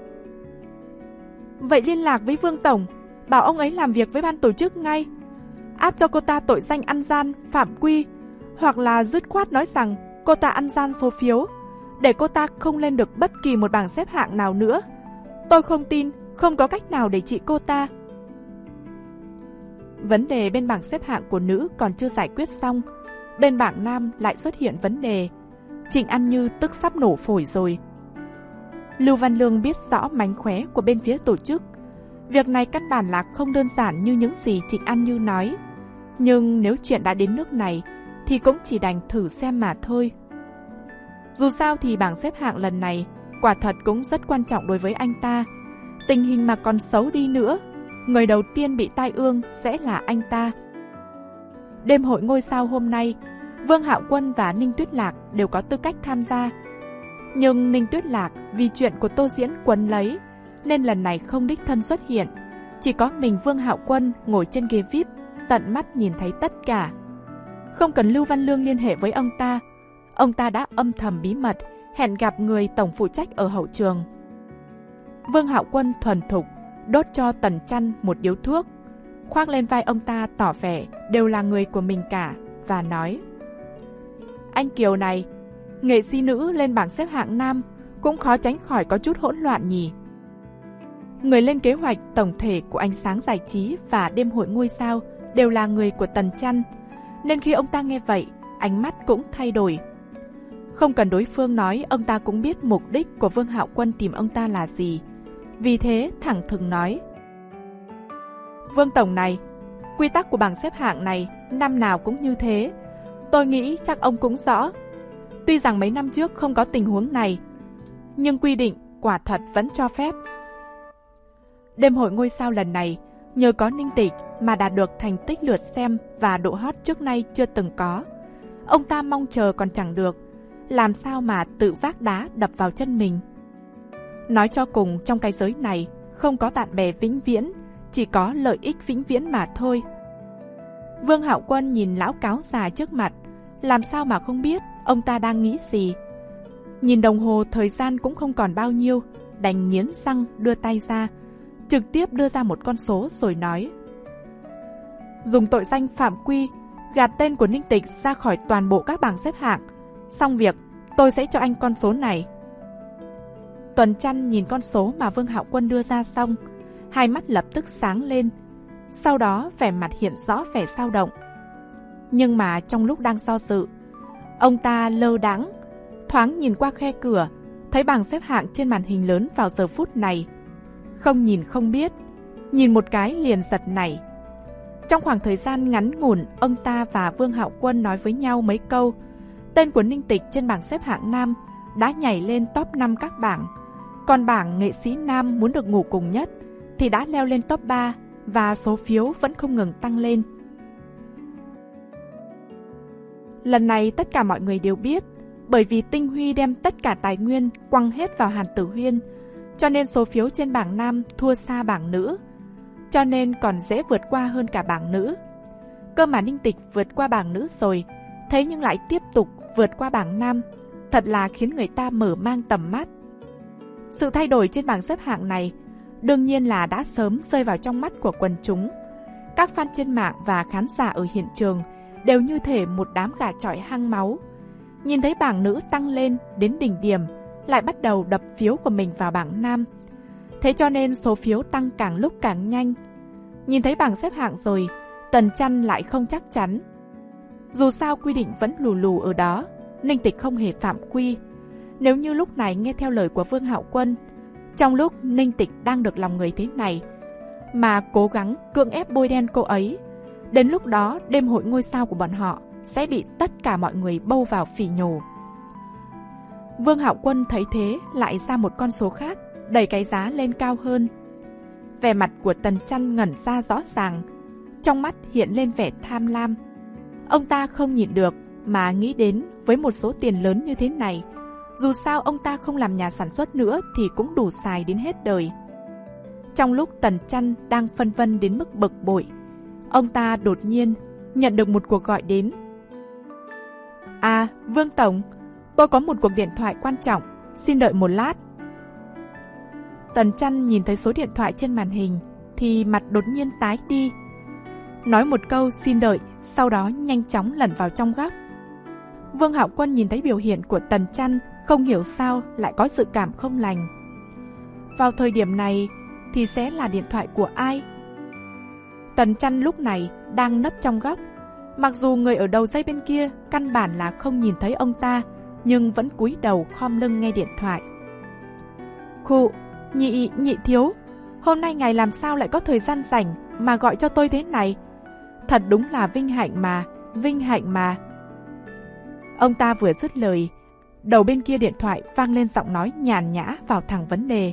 Vậy liên lạc với Vương Tổng, bảo ông ấy làm việc với ban tổ chức ngay, áp cho cô ta tội danh ăn gian, phạm quy, hoặc là dứt khoát nói rằng cô ta ăn gian số phiếu, để cô ta không lên được bất kỳ một bảng xếp hạng nào nữa. Tôi không tin, không có cách nào để trị cô ta. Vấn đề bên bảng xếp hạng của nữ còn chưa giải quyết xong, bên bảng nam lại xuất hiện vấn đề. Trịnh An Như tức sắp nổ phổi rồi. Lưu Văn Lương biết rõ mánh khóe của bên phía tổ chức. Việc này căn bản là không đơn giản như những gì Trịnh An Như nói. Nhưng nếu chuyện đã đến nước này thì cũng chỉ đành thử xem mà thôi. Dù sao thì bảng xếp hạng lần này quả thật cũng rất quan trọng đối với anh ta. Tình hình mà còn xấu đi nữa, người đầu tiên bị tai ương sẽ là anh ta. Đêm hội ngôi sao hôm nay, Vương Hạo Quân và Ninh Tuyết Lạc đều có tư cách tham gia. Nhưng Ninh Tuyết Lạc vì chuyện của Tô Diễn quấn lấy nên lần này không đích thân xuất hiện. Chỉ có mình Vương Hạo Quân ngồi trên ghế vi ai pi, tận mắt nhìn thấy tất cả. Không cần Lưu Văn Lương liên hệ với ông ta, ông ta đã âm thầm bí mật hẹn gặp người tổng phụ trách ở hậu trường. Vương Hạo Quân thuần thục đốt cho Tần Chăn một điếu thuốc, khoác lên vai ông ta tỏ vẻ đều là người của mình cả, và nói: Anh Kiều này, nghệ sĩ nữ lên bảng xếp hạng nam cũng khó tránh khỏi có chút hỗn loạn nhỉ. Người lên kế hoạch tổng thể của ánh sáng giải trí và đêm hội ngôi sao đều là người của Tần Chăn, nên khi ông ta nghe vậy, ánh mắt cũng thay đổi. Không cần đối phương nói, ông ta cũng biết mục đích của Vương Hạo Quân tìm ông ta là gì. Vì thế thẳng thừng nói: Vương Tổng này, quy tắc của bảng xếp hạng này năm nào cũng như thế. Tôi nghĩ chắc ông cũng rõ. Tuy rằng mấy năm trước không có tình huống này, nhưng quy định quả thật vẫn cho phép. Đêm hội ngôi sao lần này nhờ có Ninh Tịch mà đạt được thành tích lượt xem và độ hot trước nay chưa từng có. Ông ta mong chờ còn chẳng được, làm sao mà tự vác đá đập vào chân mình. Nói cho cùng, trong cái giới này không có bạn bè vĩnh viễn, chỉ có lợi ích vĩnh viễn mà thôi. Vương Hạo Quân nhìn lão cáo già trước mặt, làm sao mà không biết ông ta đang nghĩ gì. Nhìn đồng hồ thời gian cũng không còn bao nhiêu, đành nghiến răng đưa tay ra, trực tiếp đưa ra một con số rồi nói: Dùng tội danh phạm quy, gạt tên của Ninh Tịch ra khỏi toàn bộ các bảng xếp hạng. Xong việc, tôi sẽ cho anh con số này. Tuần Chăn nhìn con số mà Vương Hạo Quân đưa ra xong, hai mắt lập tức sáng lên, sau đó vẻ mặt hiện rõ vẻ dao động. Nhưng mà trong lúc đang do dự, ông ta lơ đãng thoáng nhìn qua khe cửa, thấy bảng xếp hạng trên màn hình lớn vào giờ phút này. Không nhìn không biết, nhìn một cái liền giật nảy. Trong khoảng thời gian ngắn ngủn, ông ta và Vương Hạo Quân nói với nhau mấy câu, tên của Ninh Tịch trên bảng xếp hạng nam đã nhảy lên top năm các bảng, còn bảng nghệ sĩ nam muốn được ngủ cùng nhất thì đã leo lên top ba, và số phiếu vẫn không ngừng tăng lên. Lần này tất cả mọi người đều biết, bởi vì Tinh Huy đem tất cả tài nguyên quăng hết vào Hàn Tử Huyên, cho nên số phiếu trên bảng nam thua xa bảng nữ, cho nên còn dễ vượt qua hơn cả bảng nữ. Cơ mà Ninh Tịch vượt qua bảng nữ rồi, thế nhưng lại tiếp tục vượt qua bảng nam, thật là khiến người ta mở mang tầm mắt. Sự thay đổi trên bảng xếp hạng này đương nhiên là đã sớm rơi vào trong mắt của quần chúng. Các fan trên mạng và khán giả ở hiện trường đều như thể một đám gà chọi hăng máu. Nhìn thấy bảng nữ tăng lên đến đỉnh điểm, lại bắt đầu đập phiếu của mình vào bảng nam. Thế cho nên số phiếu tăng càng lúc càng nhanh. Nhìn thấy bảng xếp hạng rồi, Tần Chăn lại không chắc chắn. Dù sao quy định vẫn lù lù ở đó, Ninh Tịch không hề phạm quy. Nếu như lúc này nghe theo lời của Vương Hạo Quân, trong lúc Ninh Tịch đang được lòng người thế này, mà cố gắng cưỡng ép bôi đen cô ấy, đến lúc đó đêm hội ngôi sao của bọn họ sẽ bị tất cả mọi người bâu vào phỉ nhổ. Vương Hạo Quân thấy thế lại ra một con số khác, đẩy cái giá lên cao hơn. Vẻ mặt của Tần Chăn ngẩn ra rõ ràng, trong mắt hiện lên vẻ tham lam. Ông ta không nhịn được mà nghĩ đến với một số tiền lớn như thế này, dù sao ông ta không làm nhà sản xuất nữa thì cũng đủ xài đến hết đời. Trong lúc Tần Chăn đang phân vân đến mức bực bội, ông ta đột nhiên nhận được một cuộc gọi đến. À, Vương Tổng, tôi có một cuộc điện thoại quan trọng, xin đợi một lát. Tần Chăn nhìn thấy số điện thoại trên màn hình thì mặt đột nhiên tái đi. Nói một câu xin đợi, sau đó nhanh chóng lẩn vào trong góc. Vương Hạo Quân nhìn thấy biểu hiện của Tần Chăn, không hiểu sao lại có dự cảm không lành. Vào thời điểm này thì sẽ là điện thoại của ai? Tần Chăn lúc này đang nấp trong góc. Mặc dù người ở đầu dây bên kia căn bản là không nhìn thấy ông ta, nhưng vẫn cúi đầu khom lưng nghe điện thoại. Khụ, nhị, nhị thiếu, hôm nay ngài làm sao lại có thời gian rảnh mà gọi cho tôi thế này? Thật đúng là vinh hạnh mà, vinh hạnh mà. Ông ta vừa dứt lời, đầu bên kia điện thoại vang lên giọng nói nhàn nhã vào thẳng vấn đề.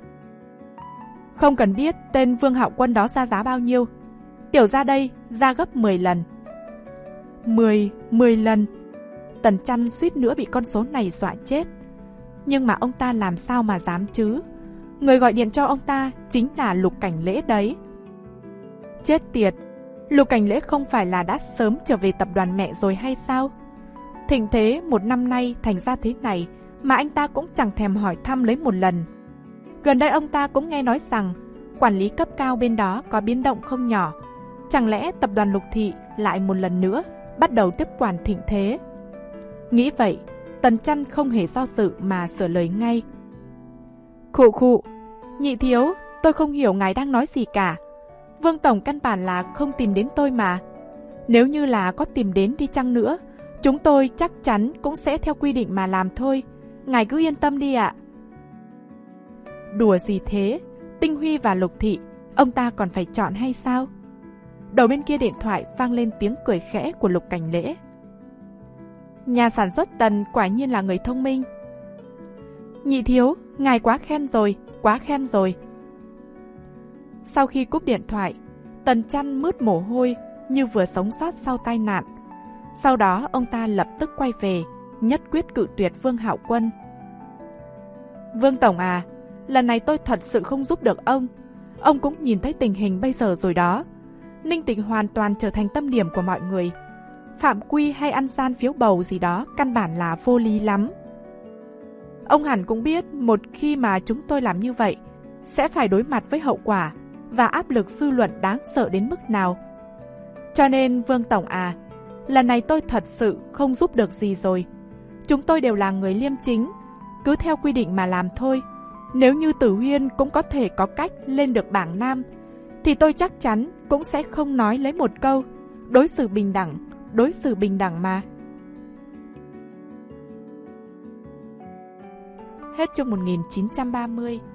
Không cần biết tên Vương Hạo Quân đó ra giá bao nhiêu, tiểu ra đây ra gấp mười lần. mười, mười lần. Tần Chăn suýt nữa bị con số này dọa chết. Nhưng mà ông ta làm sao mà dám chứ? Người gọi điện cho ông ta chính là Lục Cảnh Lễ đấy. Chết tiệt, Lục Cảnh Lễ không phải là đã sớm trở về tập đoàn mẹ rồi hay sao? Thịnh thế một năm nay thành ra thế này mà anh ta cũng chẳng thèm hỏi thăm lấy một lần. Gần đây ông ta cũng nghe nói rằng quản lý cấp cao bên đó có biến động không nhỏ. Chẳng lẽ tập đoàn Lục Thị lại một lần nữa bắt đầu tiếp quản Thịnh thế? Nghĩ vậy, Tần Chăn không hề do dự mà sửa lời ngay. Khụ khụ, nhị thiếu, tôi không hiểu ngài đang nói gì cả. Vương Tổng căn bản là không tìm đến tôi mà. Nếu như là có tìm đến đi chăng nữa, chúng tôi chắc chắn cũng sẽ theo quy định mà làm thôi. Ngài cứ yên tâm đi ạ. Đùa gì thế? Tinh Huy và Lục Thị, ông ta còn phải chọn hay sao? Đầu bên kia điện thoại vang lên tiếng cười khẽ của Lục Cảnh Lễ. Nhà sản xuất Tần quả nhiên là người thông minh. Nhị thiếu, ngài quá khen rồi, quá khen rồi. Sau khi cúp điện thoại, Tần Chăn mướt mồ hôi như vừa sống sót sau tai nạn. Sau đó ông ta lập tức quay về, nhất quyết cự tuyệt Vương Hạo Quân. Vương Tổng à, lần này tôi thật sự không giúp được ông. Ông cũng nhìn thấy tình hình bây giờ rồi đó. Ninh Tịch hoàn toàn trở thành tâm điểm của mọi người. Phạm quy hay ăn gian phiếu bầu gì đó căn bản là vô lý lắm. Ông hẳn cũng biết một khi mà chúng tôi làm như vậy sẽ phải đối mặt với hậu quả và áp lực dư luận đáng sợ đến mức nào. Cho nên Vương Tổng à, lần này tôi thật sự không giúp được gì rồi. Chúng tôi đều là người liêm chính, cứ theo quy định mà làm thôi. Nếu như Tử Huyên cũng có thể có cách lên được bảng nam, thì tôi chắc chắn cũng sẽ không nói lấy một câu đối xử bình đẳng, đối xử bình đẳng mà. Hết chương một nghìn chín trăm ba mươi.